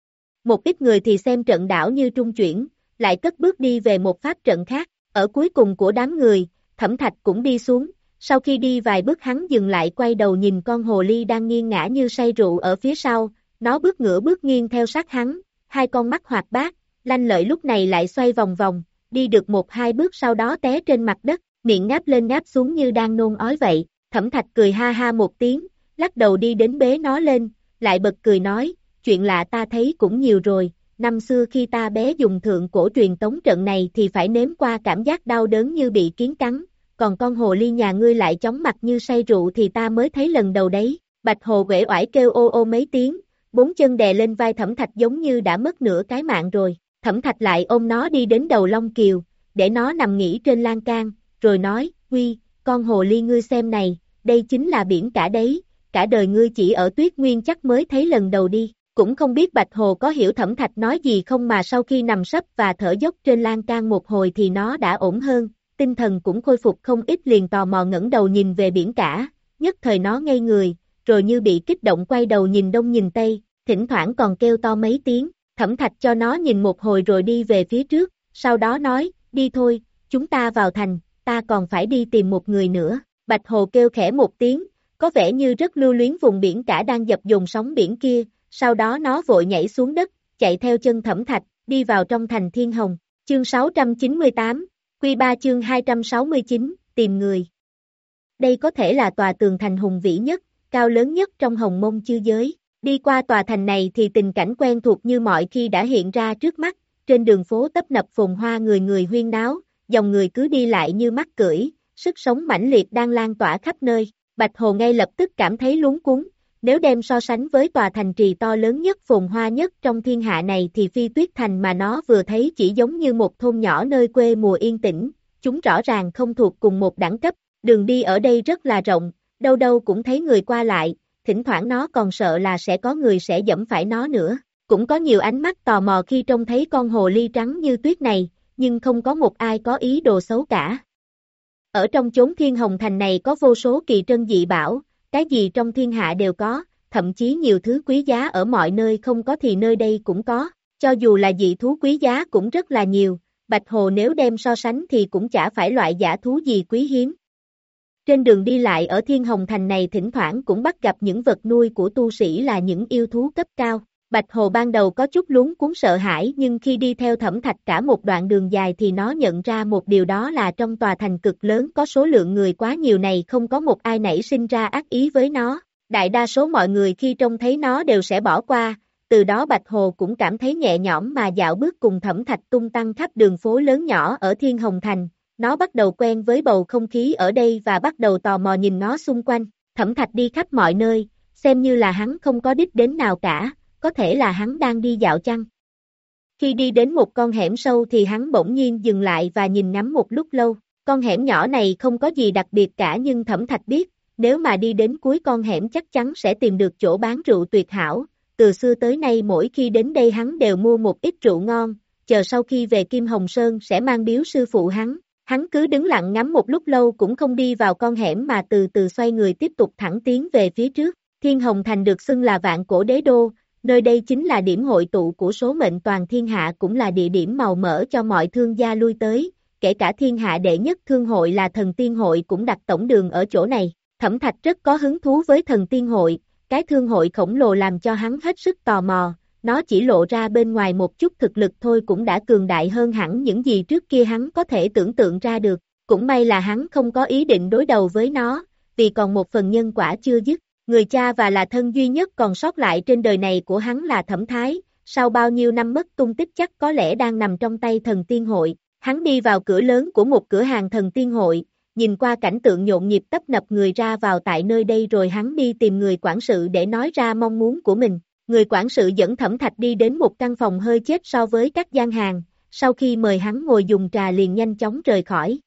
Một ít người thì xem trận đảo như trung chuyển, lại cất bước đi về một pháp trận khác, ở cuối cùng của đám người, Thẩm Thạch cũng đi xuống, sau khi đi vài bước hắn dừng lại quay đầu nhìn con hồ ly đang nghiêng ngã như say rượu ở phía sau, nó bước ngửa bước nghiêng theo sát hắn, hai con mắt hoạt bát, lanh lợi lúc này lại xoay vòng vòng, đi được một hai bước sau đó té trên mặt đất, miệng ngáp lên ngáp xuống như đang nôn ói vậy, Thẩm Thạch cười ha ha một tiếng, lắc đầu đi đến bế nó lên, lại bật cười nói, chuyện lạ ta thấy cũng nhiều rồi, năm xưa khi ta bé dùng thượng cổ truyền tống trận này thì phải nếm qua cảm giác đau đớn như bị kiến cắn, còn con hồ ly nhà ngươi lại chóng mặt như say rượu thì ta mới thấy lần đầu đấy. Bạch hồ uể oải kêu ô ô mấy tiếng, bốn chân đè lên vai Thẩm Thạch giống như đã mất nửa cái mạng rồi. Thẩm Thạch lại ôm nó đi đến đầu Long Kiều, để nó nằm nghỉ trên lan can, rồi nói, Huy, con hồ ly ngươi xem này, đây chính là biển cả đấy, cả đời ngươi chỉ ở Tuyết Nguyên chắc mới thấy lần đầu đi. Cũng không biết Bạch Hồ có hiểu Thẩm Thạch nói gì không mà sau khi nằm sấp và thở dốc trên lan can một hồi thì nó đã ổn hơn, tinh thần cũng khôi phục không ít, liền tò mò ngẩng đầu nhìn về biển cả, nhất thời nó ngây người, rồi như bị kích động quay đầu nhìn đông nhìn tây, thỉnh thoảng còn kêu to mấy tiếng. Thẩm Thạch cho nó nhìn một hồi rồi đi về phía trước, sau đó nói, đi thôi, chúng ta vào thành, ta còn phải đi tìm một người nữa. Bạch Hồ kêu khẽ một tiếng, có vẻ như rất lưu luyến vùng biển cả đang dập dồn sóng biển kia, sau đó nó vội nhảy xuống đất, chạy theo chân Thẩm Thạch, đi vào trong thành Thiên Hồng. Chương sáu trăm chín mươi tám, Quy ba chương hai trăm sáu mươi chín, tìm người. Đây có thể là tòa tường thành hùng vĩ nhất, cao lớn nhất trong Hồng Mông chư giới. Đi qua tòa thành này thì tình cảnh quen thuộc như mọi khi đã hiện ra trước mắt, trên đường phố tấp nập phồn hoa, người người huyên náo, dòng người cứ đi lại như mắc cưỡi, sức sống mãnh liệt đang lan tỏa khắp nơi. Bạch Hồ ngay lập tức cảm thấy luống cuống, nếu đem so sánh với tòa thành trì to lớn nhất phồn hoa nhất trong thiên hạ này thì Phi Tuyết Thành mà nó vừa thấy chỉ giống như một thôn nhỏ nơi quê mùa yên tĩnh, chúng rõ ràng không thuộc cùng một đẳng cấp, đường đi ở đây rất là rộng, đâu đâu cũng thấy người qua lại, thỉnh thoảng nó còn sợ là sẽ có người sẽ giẫm phải nó nữa. Cũng có nhiều ánh mắt tò mò khi trông thấy con hồ ly trắng như tuyết này, nhưng không có một ai có ý đồ xấu cả. Ở trong chốn Thiên Hồng Thành này có vô số kỳ trân dị bảo, cái gì trong thiên hạ đều có, thậm chí nhiều thứ quý giá ở mọi nơi không có thì nơi đây cũng có, cho dù là dị thú quý giá cũng rất là nhiều, Bạch Hồ nếu đem so sánh thì cũng chả phải loại dã thú gì quý hiếm. Trên đường đi lại ở Thiên Hồng Thành này thỉnh thoảng cũng bắt gặp những vật nuôi của tu sĩ là những yêu thú cấp cao. Bạch Hồ ban đầu có chút luống cuống sợ hãi nhưng khi đi theo Thẩm Thạch cả một đoạn đường dài thì nó nhận ra một điều, đó là trong tòa thành cực lớn có số lượng người quá nhiều này không có một ai nảy sinh ra ác ý với nó. Đại đa số mọi người khi trông thấy nó đều sẽ bỏ qua, từ đó Bạch Hồ cũng cảm thấy nhẹ nhõm mà dạo bước cùng Thẩm Thạch tung tăng khắp đường phố lớn nhỏ ở Thiên Hồng Thành. Nó bắt đầu quen với bầu không khí ở đây và bắt đầu tò mò nhìn nó xung quanh. Thẩm Thạch đi khắp mọi nơi, xem như là hắn không có đích đến nào cả, có thể là hắn đang đi dạo chăng. Khi đi đến một con hẻm sâu thì hắn bỗng nhiên dừng lại và nhìn ngắm một lúc lâu. Con hẻm nhỏ này không có gì đặc biệt cả nhưng Thẩm Thạch biết, nếu mà đi đến cuối con hẻm chắc chắn sẽ tìm được chỗ bán rượu tuyệt hảo. Từ xưa tới nay mỗi khi đến đây hắn đều mua một ít rượu ngon, chờ sau khi về Kim Hồng Sơn sẽ mang biếu sư phụ hắn. Hắn cứ đứng lặng ngắm một lúc lâu cũng không đi vào con hẻm mà từ từ xoay người tiếp tục thẳng tiến về phía trước. Thiên Hồng Thành được xưng là vạn cổ đế đô, nơi đây chính là điểm hội tụ của số mệnh toàn thiên hạ, cũng là địa điểm màu mỡ cho mọi thương gia lui tới, kể cả thiên hạ đệ nhất thương hội là Thần Tiên Hội cũng đặt tổng đường ở chỗ này. Thẩm Thạch rất có hứng thú với Thần Tiên Hội, cái thương hội khổng lồ làm cho hắn hết sức tò mò. Nó chỉ lộ ra bên ngoài một chút thực lực thôi cũng đã cường đại hơn hẳn những gì trước kia hắn có thể tưởng tượng ra được. Cũng may là hắn không có ý định đối đầu với nó, vì còn một phần nhân quả chưa dứt. Người cha và là thân duy nhất còn sót lại trên đời này của hắn là Thẩm Thái, sau bao nhiêu năm mất tung tích chắc có lẽ đang nằm trong tay Thần Tiên Hội. Hắn đi vào cửa lớn của một cửa hàng Thần Tiên Hội, nhìn qua cảnh tượng nhộn nhịp tấp nập người ra vào tại nơi đây rồi hắn đi tìm người quản sự để nói ra mong muốn của mình. Người quản sự dẫn Thẩm Thạch đi đến một căn phòng hơi chết so với các gian hàng, sau khi mời hắn ngồi dùng trà liền nhanh chóng rời khỏi.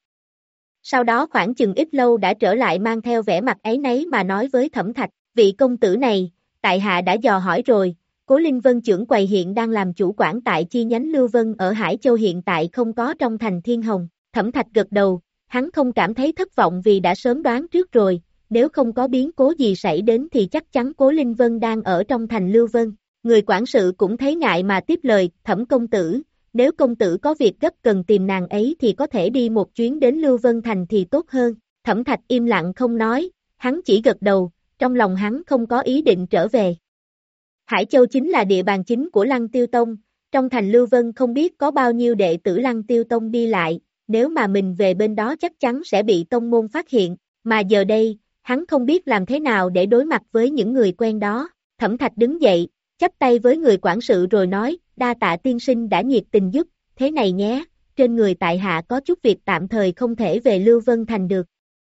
Sau đó khoảng chừng ít lâu đã trở lại mang theo vẻ mặt áy náy mà nói với Thẩm Thạch, vị công tử này, tại hạ đã dò hỏi rồi, Cố Linh Vân trưởng quầy hiện đang làm chủ quản tại chi nhánh Lưu Vân ở Hải Châu, hiện tại không có trong thành Thiên Hồng. Thẩm Thạch gật đầu, hắn không cảm thấy thất vọng vì đã sớm đoán trước rồi. Nếu không có biến cố gì xảy đến thì chắc chắn Cố Linh Vân đang ở trong thành Lưu Vân. Người quản sự cũng thấy ngại mà tiếp lời, Thẩm công tử, nếu công tử có việc gấp cần tìm nàng ấy thì có thể đi một chuyến đến Lưu Vân thành thì tốt hơn. Thẩm Thạch im lặng không nói, hắn chỉ gật đầu, trong lòng hắn không có ý định trở về. Hải Châu chính là địa bàn chính của Lăng Tiêu Tông, trong thành Lưu Vân không biết có bao nhiêu đệ tử Lăng Tiêu Tông đi lại, nếu mà mình về bên đó chắc chắn sẽ bị tông môn phát hiện, mà giờ đây, hắn không biết làm thế nào để đối mặt với những người quen đó. Thẩm Thạch đứng dậy, chắp tay với người quản sự rồi nói, đa tạ tiên sinh đã nhiệt tình giúp, thế này nhé, trên người tại hạ có chút việc tạm thời không thể về Lưu Vân Thành được.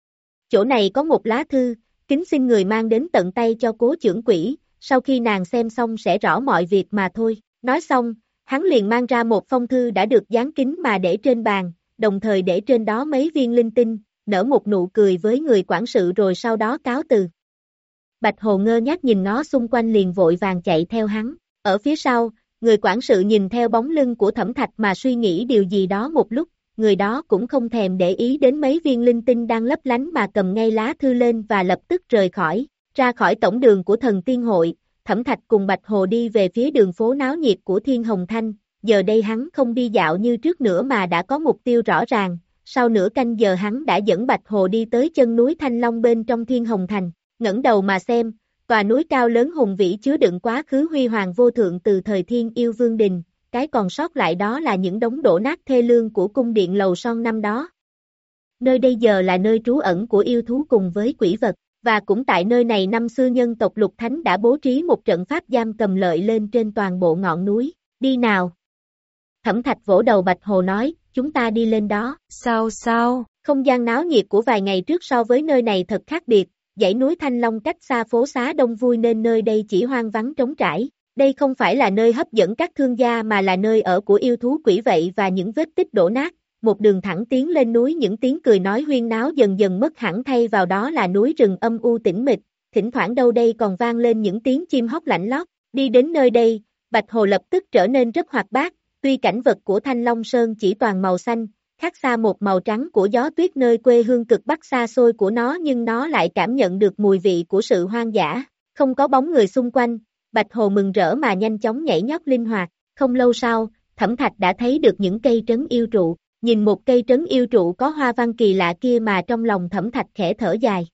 Chỗ này có một lá thư, kính xin người mang đến tận tay cho Cố trưởng quỹ, sau khi nàng xem xong sẽ rõ mọi việc mà thôi. Nói xong, hắn liền mang ra một phong thư đã được dán kín mà để trên bàn, đồng thời để trên đó mấy viên linh tinh, nở một nụ cười với người quản sự rồi sau đó cáo từ. Bạch Hồ ngơ ngác nhìn nó xung quanh liền vội vàng chạy theo hắn. Ở phía sau, người quản sự nhìn theo bóng lưng của Thẩm Thạch mà suy nghĩ điều gì đó một lúc, người đó cũng không thèm để ý đến mấy viên linh tinh đang lấp lánh mà cầm ngay lá thư lên và lập tức rời khỏi, ra khỏi tổng đường của Thần Tiên Hội. Thẩm Thạch cùng Bạch Hồ đi về phía đường phố náo nhiệt của Thiên Hồng Thanh, giờ đây hắn không đi dạo như trước nữa mà đã có mục tiêu rõ ràng, sau nửa canh giờ hắn đã dẫn Bạch Hồ đi tới chân núi Thanh Long bên trong Thiên Hồng Thành, ngẩng đầu mà xem, tòa núi cao lớn hùng vĩ chứa đựng quá khứ huy hoàng vô thượng từ thời Thiên Yêu Vương Đình, cái còn sót lại đó là những đống đổ nát thê lương của cung điện lầu son năm đó. Nơi đây giờ là nơi trú ẩn của yêu thú cùng với quỷ vật. Và cũng tại nơi này năm xưa nhân tộc Lục Thánh đã bố trí một trận pháp giam cầm lợi lên trên toàn bộ ngọn núi, đi nào. Thẩm Thạch vỗ đầu Bạch Hồ nói, chúng ta đi lên đó. Sao sao? Không gian náo nhiệt của vài ngày trước so với nơi này thật khác biệt, dãy núi Thanh Long cách xa phố xá đông vui nên nơi đây chỉ hoang vắng trống trải. Đây không phải là nơi hấp dẫn các thương gia mà là nơi ở của yêu thú quỷ vậy và những vết tích đổ nát. Một đường thẳng tiến lên núi những tiếng cười nói huyên náo dần dần mất hẳn thay vào đó là núi rừng âm u tĩnh mịch, thỉnh thoảng đâu đây còn vang lên những tiếng chim hót lạnh lót. Đi đến nơi đây, Bạch Hồ lập tức trở nên rất hoạt bát, tuy cảnh vật của Thanh Long Sơn chỉ toàn màu xanh, khác xa một màu trắng của gió tuyết nơi quê hương cực bắc xa xôi của nó nhưng nó lại cảm nhận được mùi vị của sự hoang dã, không có bóng người xung quanh, Bạch Hồ mừng rỡ mà nhanh chóng nhảy nhót linh hoạt, không lâu sau, Thẩm Thạch đã thấy được những cây trấn yêu trụ. Nhìn một cây trấn yêu trụ có hoa văn kỳ lạ kia mà trong lòng Thẩm Thạch khẽ thở dài.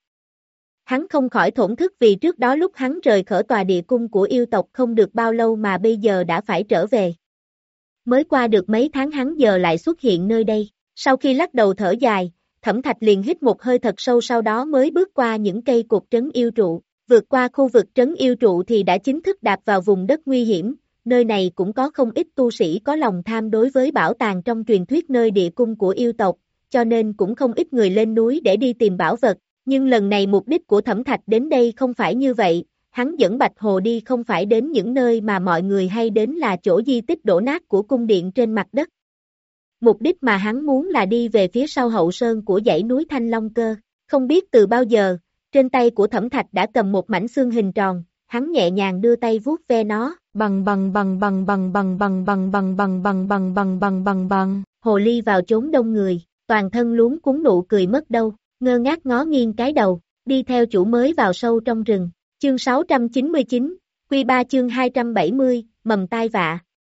Hắn không khỏi thổn thức vì trước đó lúc hắn rời khỏi tòa địa cung của yêu tộc không được bao lâu mà bây giờ đã phải trở về. Mới qua được mấy tháng hắn giờ lại xuất hiện nơi đây. Sau khi lắc đầu thở dài, Thẩm Thạch liền hít một hơi thật sâu sau đó mới bước qua những cây cột trấn yêu trụ. Vượt qua khu vực trấn yêu trụ thì đã chính thức đạp vào vùng đất nguy hiểm. Nơi này cũng có không ít tu sĩ có lòng tham đối với bảo tàng trong truyền thuyết nơi địa cung của yêu tộc, cho nên cũng không ít người lên núi để đi tìm bảo vật, nhưng lần này mục đích của Thẩm Thạch đến đây không phải như vậy, hắn dẫn Bạch Hồ đi không phải đến những nơi mà mọi người hay đến là chỗ di tích đổ nát của cung điện trên mặt đất. Mục đích mà hắn muốn là đi về phía sau hậu sơn của dãy núi Thanh Long Cơ, không biết từ bao giờ, trên tay của Thẩm Thạch đã cầm một mảnh xương hình tròn. Hắn nhẹ nhàng đưa tay vuốt ve nó, bằng bằng bằng bằng bằng bằng bằng bằng bằng bằng bằng bằng bằng bằng bằng bằng. Hồ ly vào chốn đông người, toàn thân luống cuống nụ cười mất đâu, ngơ ngác ngó nghiêng cái đầu, đi theo chủ mới vào sâu trong rừng. Chương sáu trăm chín mươi chín, Quy ba chương hai trăm bảy mươi, mầm tai vạ.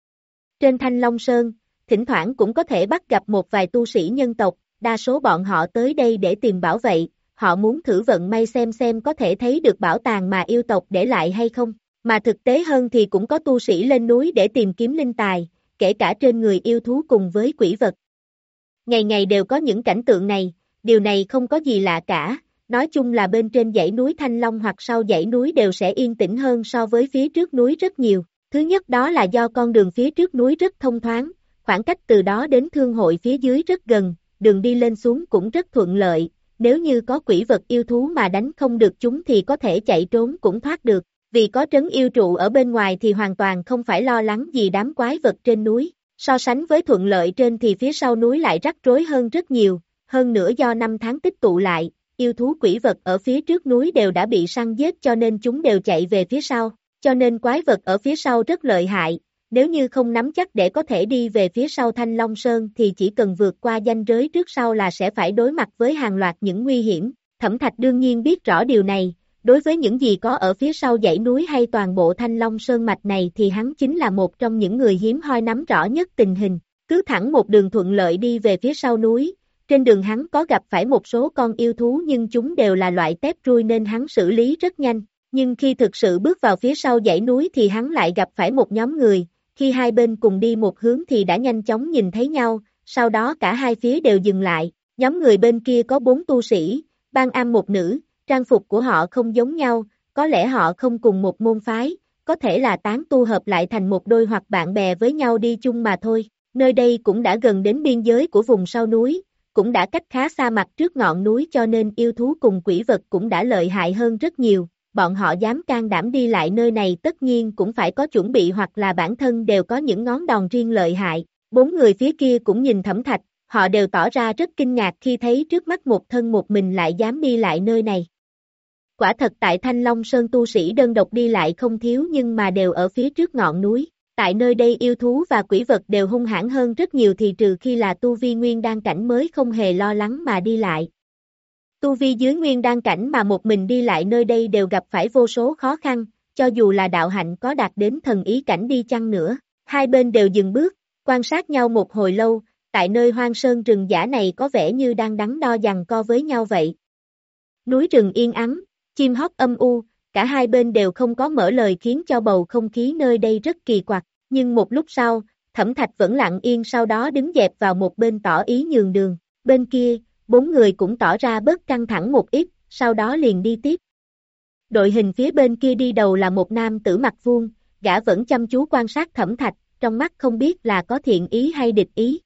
Trên Thanh Long Sơn, thỉnh thoảng cũng có thể bắt gặp một vài tu sĩ nhân tộc, đa số bọn họ tới đây để tìm bảo vậy. Họ muốn thử vận may xem xem có thể thấy được bảo tàng mà yêu tộc để lại hay không, mà thực tế hơn thì cũng có tu sĩ lên núi để tìm kiếm linh tài, kể cả trên người yêu thú cùng với quỷ vật. Ngày ngày đều có những cảnh tượng này, điều này không có gì lạ cả, nói chung là bên trên dãy núi Thanh Long hoặc sau dãy núi đều sẽ yên tĩnh hơn so với phía trước núi rất nhiều. Thứ nhất đó là do con đường phía trước núi rất thông thoáng, khoảng cách từ đó đến thương hội phía dưới rất gần, đường đi lên xuống cũng rất thuận lợi. Nếu như có quỷ vật yêu thú mà đánh không được chúng thì có thể chạy trốn cũng thoát được, vì có trấn yêu trụ ở bên ngoài thì hoàn toàn không phải lo lắng gì đám quái vật trên núi. So sánh với thuận lợi trên thì phía sau núi lại rắc rối hơn rất nhiều, hơn nữa do năm tháng tích tụ lại, yêu thú quỷ vật ở phía trước núi đều đã bị săn giết cho nên chúng đều chạy về phía sau, cho nên quái vật ở phía sau rất lợi hại. Nếu như không nắm chắc để có thể đi về phía sau Thanh Long Sơn thì chỉ cần vượt qua ranh giới trước sau là sẽ phải đối mặt với hàng loạt những nguy hiểm. Thẩm Thạch đương nhiên biết rõ điều này, đối với những gì có ở phía sau dãy núi hay toàn bộ Thanh Long Sơn mạch này thì hắn chính là một trong những người hiếm hoi nắm rõ nhất tình hình. Cứ thẳng một đường thuận lợi đi về phía sau núi, trên đường hắn có gặp phải một số con yêu thú nhưng chúng đều là loại tép trui nên hắn xử lý rất nhanh. Nhưng khi thực sự bước vào phía sau dãy núi thì hắn lại gặp phải một nhóm người. Khi hai bên cùng đi một hướng thì đã nhanh chóng nhìn thấy nhau, sau đó cả hai phía đều dừng lại. Nhóm người bên kia có bốn tu sĩ, ban am một nữ, trang phục của họ không giống nhau, có lẽ họ không cùng một môn phái, có thể là tán tu hợp lại thành một đôi hoặc bạn bè với nhau đi chung mà thôi. Nơi đây cũng đã gần đến biên giới của vùng sau núi, cũng đã cách khá xa mặt trước ngọn núi cho nên yêu thú cùng quỷ vật cũng đã lợi hại hơn rất nhiều. Bọn họ dám can đảm đi lại nơi này tất nhiên cũng phải có chuẩn bị hoặc là bản thân đều có những ngón đòn riêng lợi hại. Bốn người phía kia cũng nhìn Thẩm Thạch, họ đều tỏ ra rất kinh ngạc khi thấy trước mắt một thân một mình lại dám đi lại nơi này. Quả thật tại Thanh Long Sơn tu sĩ đơn độc đi lại không thiếu nhưng mà đều ở phía trước ngọn núi. Tại nơi đây yêu thú và quỷ vật đều hung hãn hơn rất nhiều thì trừ khi là tu vi nguyên đan cảnh mới không hề lo lắng mà đi lại. Tu vi dưới nguyên đan cảnh mà một mình đi lại nơi đây đều gặp phải vô số khó khăn, cho dù là đạo hạnh có đạt đến thần ý cảnh đi chăng nữa. Hai bên đều dừng bước, quan sát nhau một hồi lâu, tại nơi hoang sơn rừng dã này có vẻ như đang đắn đo giằng co với nhau vậy. Núi rừng yên ắng, chim hót âm u, cả hai bên đều không có mở lời khiến cho bầu không khí nơi đây rất kỳ quặc, nhưng một lúc sau, Thẩm Thạch vẫn lặng yên sau đó đứng dẹp vào một bên tỏ ý nhường đường. Bên kia, bốn người cũng tỏ ra bớt căng thẳng một ít, sau đó liền đi tiếp. Đội hình phía bên kia đi đầu là một nam tử mặt vuông, gã vẫn chăm chú quan sát Thẩm Thạch, trong mắt không biết là có thiện ý hay địch ý.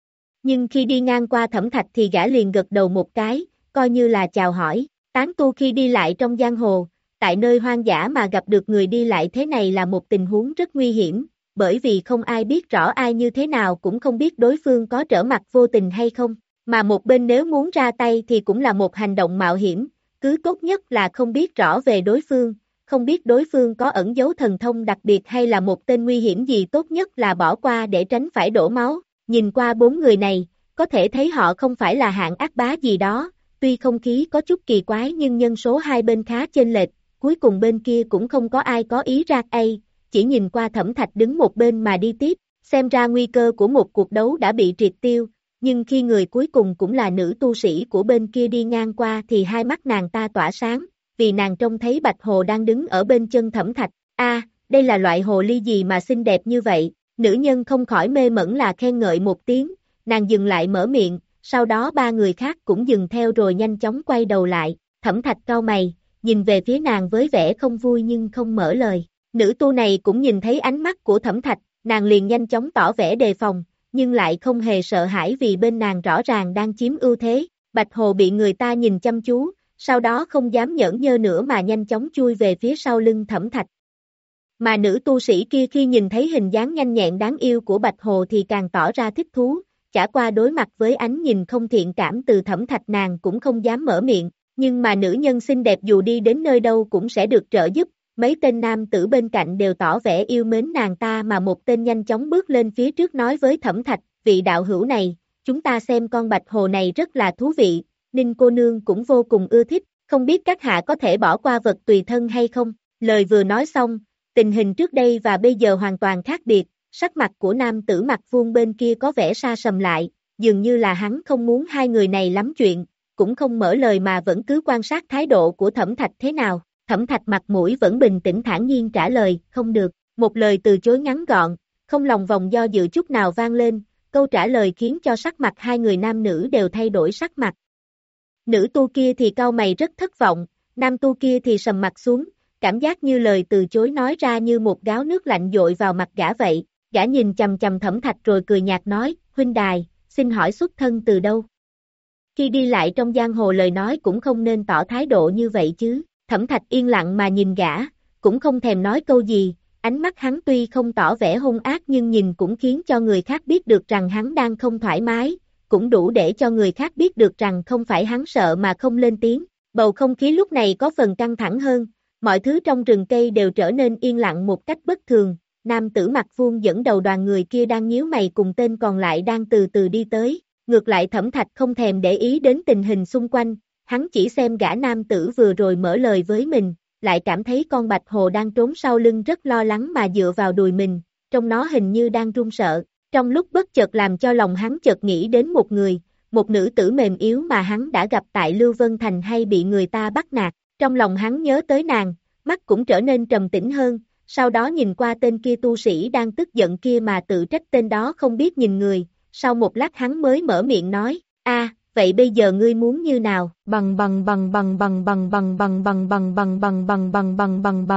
Nhưng khi đi ngang qua Thẩm Thạch thì gã liền gật đầu một cái, coi như là chào hỏi. Tán tu khi đi lại trong giang hồ, tại nơi hoang dã mà gặp được người đi lại thế này là một tình huống rất nguy hiểm, bởi vì không ai biết rõ ai như thế nào cũng không biết đối phương có trở mặt vô tình hay không, mà một bên nếu muốn ra tay thì cũng là một hành động mạo hiểm, cứ tốt nhất là không biết rõ về đối phương, không biết đối phương có ẩn giấu thần thông đặc biệt hay là một tên nguy hiểm gì tốt nhất là bỏ qua để tránh phải đổ máu. Nhìn qua bốn người này, có thể thấy họ không phải là hạng ác bá gì đó, tuy không khí có chút kỳ quái nhưng nhân số hai bên khá chênh lệch, cuối cùng bên kia cũng không có ai có ý ra tay, chỉ nhìn qua Thẩm Thạch đứng một bên mà đi tiếp, xem ra nguy cơ của một cuộc đấu đã bị triệt tiêu, nhưng khi người cuối cùng cũng là nữ tu sĩ của bên kia đi ngang qua thì hai mắt nàng ta tỏa sáng, vì nàng trông thấy Bạch Hồ đang đứng ở bên chân Thẩm Thạch. A, đây là loại hồ ly gì mà xinh đẹp như vậy? Nữ nhân không khỏi mê mẩn là khen ngợi một tiếng, nàng dừng lại mở miệng, sau đó ba người khác cũng dừng theo rồi nhanh chóng quay đầu lại. Thẩm Thạch cau mày, nhìn về phía nàng với vẻ không vui nhưng không mở lời. Nữ tu này cũng nhìn thấy ánh mắt của Thẩm Thạch, nàng liền nhanh chóng tỏ vẻ đề phòng, nhưng lại không hề sợ hãi vì bên nàng rõ ràng đang chiếm ưu thế. Bạch Hồ bị người ta nhìn chăm chú, sau đó không dám nhởn nhơ nữa mà nhanh chóng chui về phía sau lưng Thẩm Thạch. Mà nữ tu sĩ kia khi nhìn thấy hình dáng nhanh nhẹn đáng yêu của Bạch Hồ thì càng tỏ ra thích thú, chả qua đối mặt với ánh nhìn không thiện cảm từ Thẩm Thạch nàng cũng không dám mở miệng, nhưng mà nữ nhân xinh đẹp dù đi đến nơi đâu cũng sẽ được trợ giúp, mấy tên nam tử bên cạnh đều tỏ vẻ yêu mến nàng ta mà một tên nhanh chóng bước lên phía trước nói với Thẩm Thạch, vị đạo hữu này, chúng ta xem con Bạch Hồ này rất là thú vị, Ninh cô nương cũng vô cùng ưa thích, không biết các hạ có thể bỏ qua vật tùy thân hay không? Lời vừa nói xong, tình hình trước đây và bây giờ hoàn toàn khác biệt, sắc mặt của nam tử mặt vuông bên kia có vẻ sa sầm lại, dường như là hắn không muốn hai người này lắm chuyện, cũng không mở lời mà vẫn cứ quan sát thái độ của Thẩm Thạch thế nào. Thẩm Thạch mặt mũi vẫn bình tĩnh thản nhiên trả lời, không được, một lời từ chối ngắn gọn, không lòng vòng do dự chút nào vang lên, câu trả lời khiến cho sắc mặt hai người nam nữ đều thay đổi sắc mặt. Nữ tu kia thì cau mày rất thất vọng, nam tu kia thì sầm mặt xuống, cảm giác như lời từ chối nói ra như một gáo nước lạnh dội vào mặt gã vậy. Gã nhìn chầm chầm Thẩm Thạch rồi cười nhạt nói, huynh đài, xin hỏi xuất thân từ đâu? Khi đi lại trong giang hồ lời nói cũng không nên tỏ thái độ như vậy chứ. Thẩm Thạch yên lặng mà nhìn gã, cũng không thèm nói câu gì, ánh mắt hắn tuy không tỏ vẻ hung ác nhưng nhìn cũng khiến cho người khác biết được rằng hắn đang không thoải mái, cũng đủ để cho người khác biết được rằng không phải hắn sợ mà không lên tiếng. Bầu không khí lúc này có phần căng thẳng hơn, mọi thứ trong rừng cây đều trở nên yên lặng một cách bất thường. Nam tử mặt vuông dẫn đầu đoàn người kia đang nhíu mày cùng tên còn lại đang từ từ đi tới, ngược lại Thẩm Thạch không thèm để ý đến tình hình xung quanh, hắn chỉ xem gã nam tử vừa rồi mở lời với mình, lại cảm thấy con Bạch Hồ đang trốn sau lưng rất lo lắng mà dựa vào đùi mình, trong nó hình như đang run sợ, trong lúc bất chợt làm cho lòng hắn chợt nghĩ đến một người, một nữ tử mềm yếu mà hắn đã gặp tại Lưu Vân Thành hay bị người ta bắt nạt, trong lòng hắn nhớ tới nàng, mắt cũng trở nên trầm tĩnh hơn. Sau đó nhìn qua tên kia tu sĩ đang tức giận kia mà tự trách tên đó không biết nhìn người, sau một lát hắn mới mở miệng nói, a, vậy bây giờ ngươi muốn như nào? Bằng bằng bằng bằng bằng bằng bằng bằng bằng bằng bằng bằng bằng bằng bằng bằng.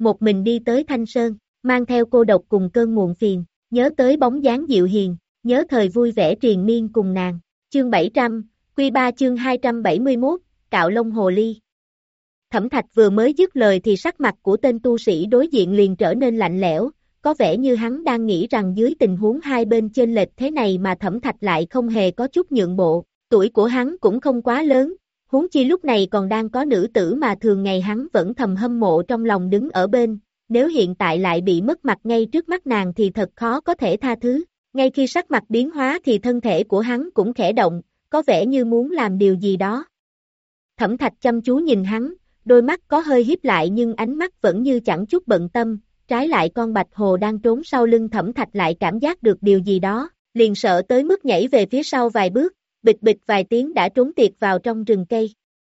một mình đi tới Thanh Sơn, mang theo cô độc cùng cơn muộn phiền, nhớ tới bóng dáng dịu hiền, nhớ thời vui vẻ triền miên cùng nàng. Chương bảy trăm, Quy ba chương hai trăm bảy mươi mốt, Cạo lông hồ ly. Thẩm Thạch vừa mới dứt lời thì sắc mặt của tên tu sĩ đối diện liền trở nên lạnh lẽo, có vẻ như hắn đang nghĩ rằng dưới tình huống hai bên chênh lệch thế này mà Thẩm Thạch lại không hề có chút nhượng bộ, tuổi của hắn cũng không quá lớn, huống chi lúc này còn đang có nữ tử mà thường ngày hắn vẫn thầm hâm mộ trong lòng đứng ở bên, nếu hiện tại lại bị mất mặt ngay trước mắt nàng thì thật khó có thể tha thứ. Ngay khi sắc mặt biến hóa thì thân thể của hắn cũng khẽ động, có vẻ như muốn làm điều gì đó. Thẩm Thạch chăm chú nhìn hắn, đôi mắt có hơi híp lại nhưng ánh mắt vẫn như chẳng chút bận tâm, trái lại con bạch hồ đang trốn sau lưng Thẩm Thạch lại cảm giác được điều gì đó, liền sợ tới mức nhảy về phía sau vài bước, bịch bịch vài tiếng đã trốn tiệt vào trong rừng cây.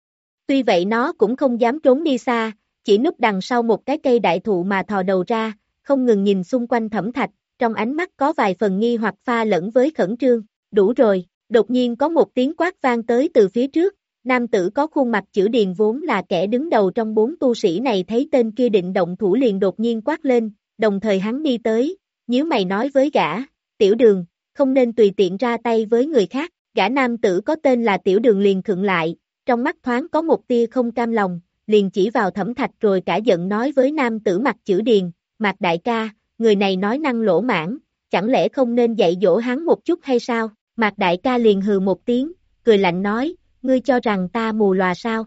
Tuy vậy nó cũng không dám trốn đi xa, chỉ núp đằng sau một cái cây đại thụ mà thò đầu ra, không ngừng nhìn xung quanh Thẩm Thạch, trong ánh mắt có vài phần nghi hoặc pha lẫn với khẩn trương. Đủ rồi, đột nhiên có một tiếng quát vang tới từ phía trước, nam tử có khuôn mặt chữ điền vốn là kẻ đứng đầu trong bốn tu sĩ này thấy tên kia định động thủ liền đột nhiên quát lên, đồng thời hắn đi tới, nhíu mày nói với gã, Tiểu Đường, không nên tùy tiện ra tay với người khác, gã nam tử có tên là Tiểu Đường liền khựng lại, trong mắt thoáng có một tia không cam lòng, liền chỉ vào Thẩm Thạch rồi cả giận nói với nam tử mặt chữ điền, Mạc đại ca, người này nói năng lỗ mãng, chẳng lẽ không nên dạy dỗ hắn một chút hay sao? Mạc đại ca liền hừ một tiếng, cười lạnh nói, ngươi cho rằng ta mù lòa sao?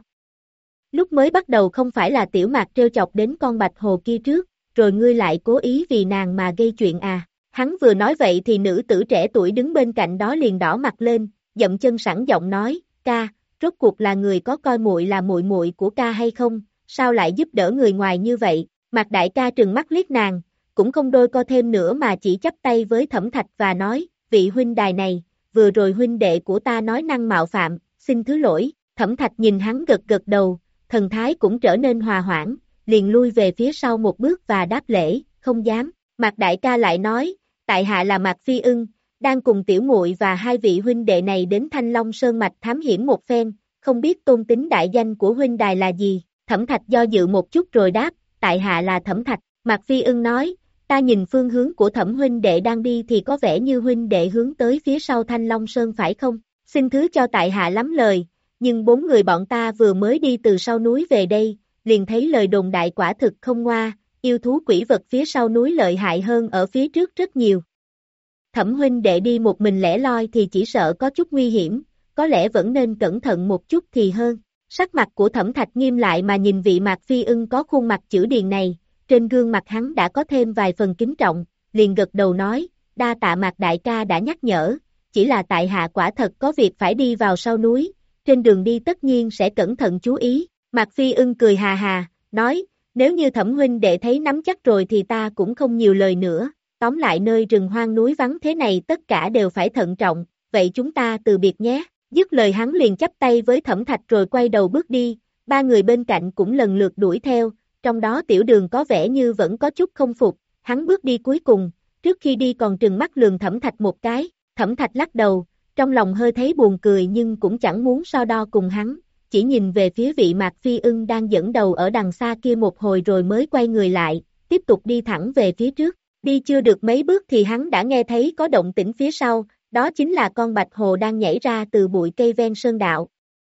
Lúc mới bắt đầu không phải là Tiểu Mạc trêu chọc đến con bạch hồ kia trước, rồi ngươi lại cố ý vì nàng mà gây chuyện à? Hắn vừa nói vậy thì nữ tử trẻ tuổi đứng bên cạnh đó liền đỏ mặt lên, dậm chân sẵn giọng nói, ca, rốt cuộc là người có coi muội là muội muội của ca hay không? Sao lại giúp đỡ người ngoài như vậy? Mạc đại ca trừng mắt liếc nàng, cũng không đôi co thêm nữa mà chỉ chắp tay với Thẩm Thạch và nói, vị huynh đài này, vừa rồi huynh đệ của ta nói năng mạo phạm, xin thứ lỗi. Thẩm Thạch nhìn hắn gật gật đầu, thần thái cũng trở nên hòa hoãn, liền lui về phía sau một bước và đáp lễ, không dám. Mạc đại ca lại nói, tại hạ là Mạc Phi Ưng, đang cùng tiểu muội và hai vị huynh đệ này đến Thanh Long Sơn Mạch thám hiểm một phen, không biết tôn tính đại danh của huynh đài là gì? Thẩm Thạch do dự một chút rồi đáp, tại hạ là Thẩm Thạch. Mạc Phi Ưng nói, ta nhìn phương hướng của Thẩm huynh đệ đang đi thì có vẻ như huynh đệ hướng tới phía sau Thanh Long Sơn phải không? Xin thứ cho tại hạ lắm lời, nhưng bốn người bọn ta vừa mới đi từ sau núi về đây, liền thấy lời đồn đại quả thực không ngoa, yêu thú quỷ vật phía sau núi lợi hại hơn ở phía trước rất nhiều. Thẩm huynh đệ đi một mình lẻ loi thì chỉ sợ có chút nguy hiểm, có lẽ vẫn nên cẩn thận một chút thì hơn. Sắc mặt của Thẩm Thạch nghiêm lại mà nhìn vị Mạc Phi Ưng có khuôn mặt chữ điền này, trên gương mặt hắn đã có thêm vài phần kính trọng, liền gật đầu nói, đa tạ Mạc đại ca đã nhắc nhở, chỉ là tại hạ quả thật có việc phải đi vào sau núi, trên đường đi tất nhiên sẽ cẩn thận chú ý. Mạc Phi Ưng cười hà hà, nói, nếu như Thẩm huynh đệ thấy nắm chắc rồi thì ta cũng không nhiều lời nữa, tóm lại nơi rừng hoang núi vắng thế này tất cả đều phải thận trọng, vậy chúng ta từ biệt nhé. Dứt lời hắn liền chắp tay với Thẩm Thạch rồi quay đầu bước đi, ba người bên cạnh cũng lần lượt đuổi theo, trong đó Tiểu Đường có vẻ như vẫn có chút không phục, hắn bước đi cuối cùng, trước khi đi còn trừng mắt lườm Thẩm Thạch một cái, Thẩm Thạch lắc đầu, trong lòng hơi thấy buồn cười nhưng cũng chẳng muốn so đo cùng hắn, chỉ nhìn về phía vị Mạc Phi Ưng đang dẫn đầu ở đằng xa kia một hồi rồi mới quay người lại, tiếp tục đi thẳng về phía trước, đi chưa được mấy bước thì hắn đã nghe thấy có động tĩnh phía sau, đó chính là con bạch hồ đang nhảy ra từ bụi cây ven sơn đạo.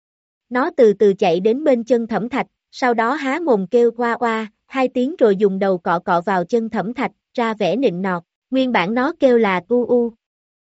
Nó từ từ chạy đến bên chân Thẩm Thạch, sau đó há mồm kêu oa oa, hai tiếng rồi dùng đầu cọ cọ vào chân Thẩm Thạch, ra vẻ nịnh nọt, nguyên bản nó kêu là u u.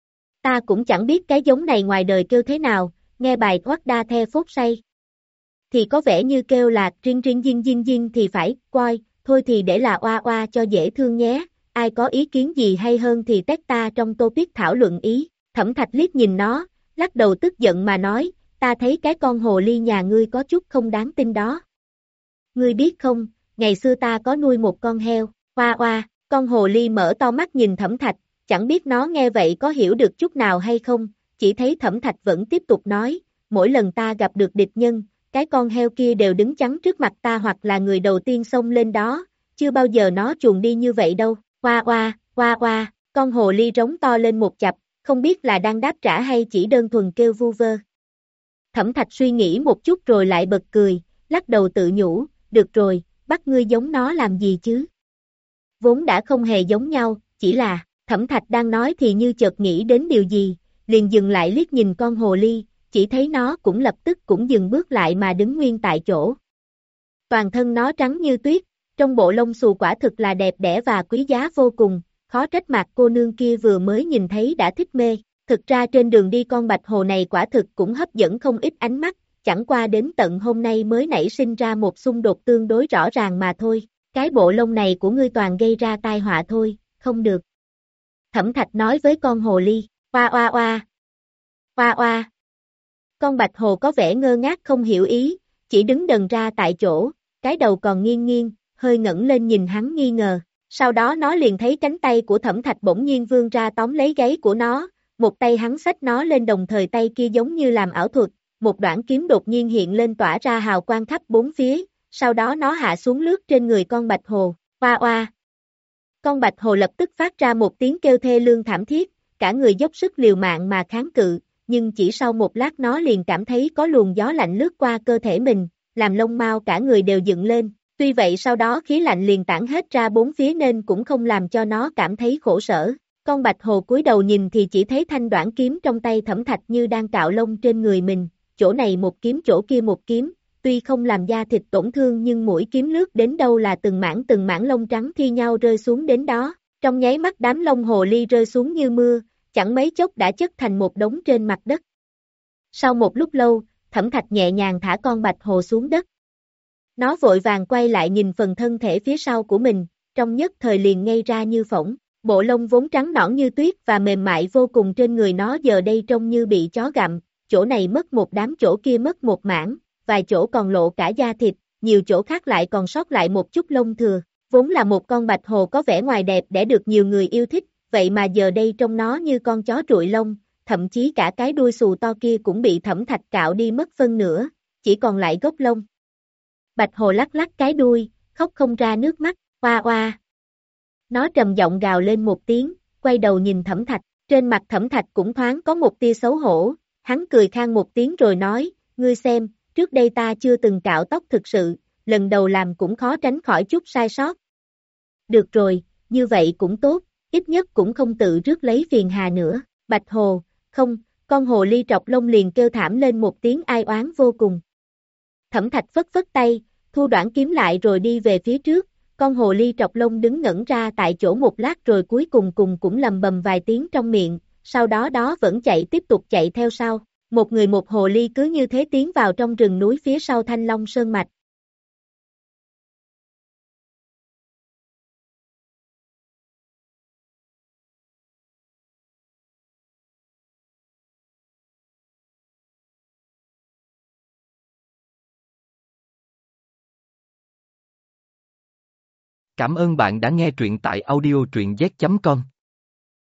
Ta cũng chẳng biết cái giống này ngoài đời kêu thế nào, nghe bài thoát đa the phốt say. Thì có vẻ như kêu là riêng riêng dinh dinh dinh thì phải, coi, thôi thì để là oa oa cho dễ thương nhé, ai có ý kiến gì hay hơn thì tét ta trong topic thảo luận ý. Thẩm Thạch liếc nhìn nó, lắc đầu tức giận mà nói, ta thấy cái con hồ ly nhà ngươi có chút không đáng tin đó. Ngươi biết không, ngày xưa ta có nuôi một con heo, oa oa, con hồ ly mở to mắt nhìn Thẩm Thạch, chẳng biết nó nghe vậy có hiểu được chút nào hay không, chỉ thấy Thẩm Thạch vẫn tiếp tục nói, mỗi lần ta gặp được địch nhân, cái con heo kia đều đứng chắn trước mặt ta hoặc là người đầu tiên xông lên đó, chưa bao giờ nó chuồn đi như vậy đâu, oa oa, oa oa, con hồ ly rống to lên một chập, không biết là đang đáp trả hay chỉ đơn thuần kêu vu vơ. Thẩm Thạch suy nghĩ một chút rồi lại bật cười, lắc đầu tự nhủ, được rồi, bắt ngươi giống nó làm gì chứ? Vốn đã không hề giống nhau, chỉ là, Thẩm Thạch đang nói thì như chợt nghĩ đến điều gì, liền dừng lại liếc nhìn con hồ ly, chỉ thấy nó cũng lập tức cũng dừng bước lại mà đứng nguyên tại chỗ. Toàn thân nó trắng như tuyết, trong bộ lông xù quả thực là đẹp đẽ và quý giá vô cùng, khó trách mặt cô nương kia vừa mới nhìn thấy đã thích mê. Thực ra trên đường đi con bạch hồ này quả thực cũng hấp dẫn không ít ánh mắt, chẳng qua đến tận hôm nay mới nảy sinh ra một xung đột tương đối rõ ràng mà thôi. Cái bộ lông này của ngươi toàn gây ra tai họa thôi, không được. Thẩm Thạch nói với con hồ ly, oa oa oa, oa oa. Con bạch hồ có vẻ ngơ ngác không hiểu ý, chỉ đứng đần ra tại chỗ, cái đầu còn nghiêng nghiêng, hơi ngẩng lên nhìn hắn nghi ngờ. Sau đó nó liền thấy cánh tay của Thẩm Thạch bỗng nhiên vươn ra tóm lấy gáy của nó, một tay hắn xách nó lên đồng thời tay kia giống như làm ảo thuật, một đoạn kiếm đột nhiên hiện lên tỏa ra hào quang khắp bốn phía, sau đó nó hạ xuống lướt trên người con bạch hồ, oa oa. Con bạch hồ lập tức phát ra một tiếng kêu thê lương thảm thiết, cả người dốc sức liều mạng mà kháng cự, nhưng chỉ sau một lát nó liền cảm thấy có luồng gió lạnh lướt qua cơ thể mình, làm lông mao cả người đều dựng lên, tuy vậy sau đó khí lạnh liền tản hết ra bốn phía nên cũng không làm cho nó cảm thấy khổ sở. Con bạch hồ cúi đầu nhìn thì chỉ thấy thanh đoạn kiếm trong tay Thẩm Thạch như đang cạo lông trên người mình, chỗ này một kiếm chỗ kia một kiếm, tuy không làm da thịt tổn thương nhưng mũi kiếm lướt đến đâu là từng mảng từng mảng lông trắng thi nhau rơi xuống đến đó, trong nháy mắt đám lông hồ ly rơi xuống như mưa, chẳng mấy chốc đã chất thành một đống trên mặt đất. Sau một lúc lâu, Thẩm Thạch nhẹ nhàng thả con bạch hồ xuống đất. Nó vội vàng quay lại nhìn phần thân thể phía sau của mình, trong nhất thời liền ngây ra như phỗng. Bộ lông vốn trắng nõn như tuyết và mềm mại vô cùng trên người nó giờ đây trông như bị chó gặm, chỗ này mất một đám chỗ kia mất một mảng, vài chỗ còn lộ cả da thịt, nhiều chỗ khác lại còn sót lại một chút lông thừa. Vốn là một con bạch hồ có vẻ ngoài đẹp để được nhiều người yêu thích, vậy mà giờ đây trông nó như con chó trụi lông, thậm chí cả cái đuôi xù to kia cũng bị Thẩm Thạch cạo đi mất phân nửa, chỉ còn lại gốc lông. Bạch hồ lắc lắc cái đuôi, khóc không ra nước mắt, oa oa. Nó trầm giọng gào lên một tiếng, quay đầu nhìn Thẩm Thạch, trên mặt Thẩm Thạch cũng thoáng có một tia xấu hổ, hắn cười khang một tiếng rồi nói, ngươi xem, trước đây ta chưa từng cạo tóc thực sự, lần đầu làm cũng khó tránh khỏi chút sai sót. Được rồi, như vậy cũng tốt, ít nhất cũng không tự rước lấy phiền hà nữa, bạch hồ, không, con hồ ly trọc lông liền kêu thảm lên một tiếng ai oán vô cùng. Thẩm Thạch phất phất tay, thu đoạn kiếm lại rồi đi về phía trước. Con hồ ly trọc lông đứng ngẩn ra tại chỗ một lát rồi cuối cùng cùng cũng lầm bầm vài tiếng trong miệng, sau đó đó vẫn chạy tiếp tục chạy theo sau. Một người một hồ ly cứ như thế tiến vào trong rừng núi phía sau Thanh Long Sơn Mạch. Cảm ơn bạn đã nghe truyện tại audio truyện z chấm com.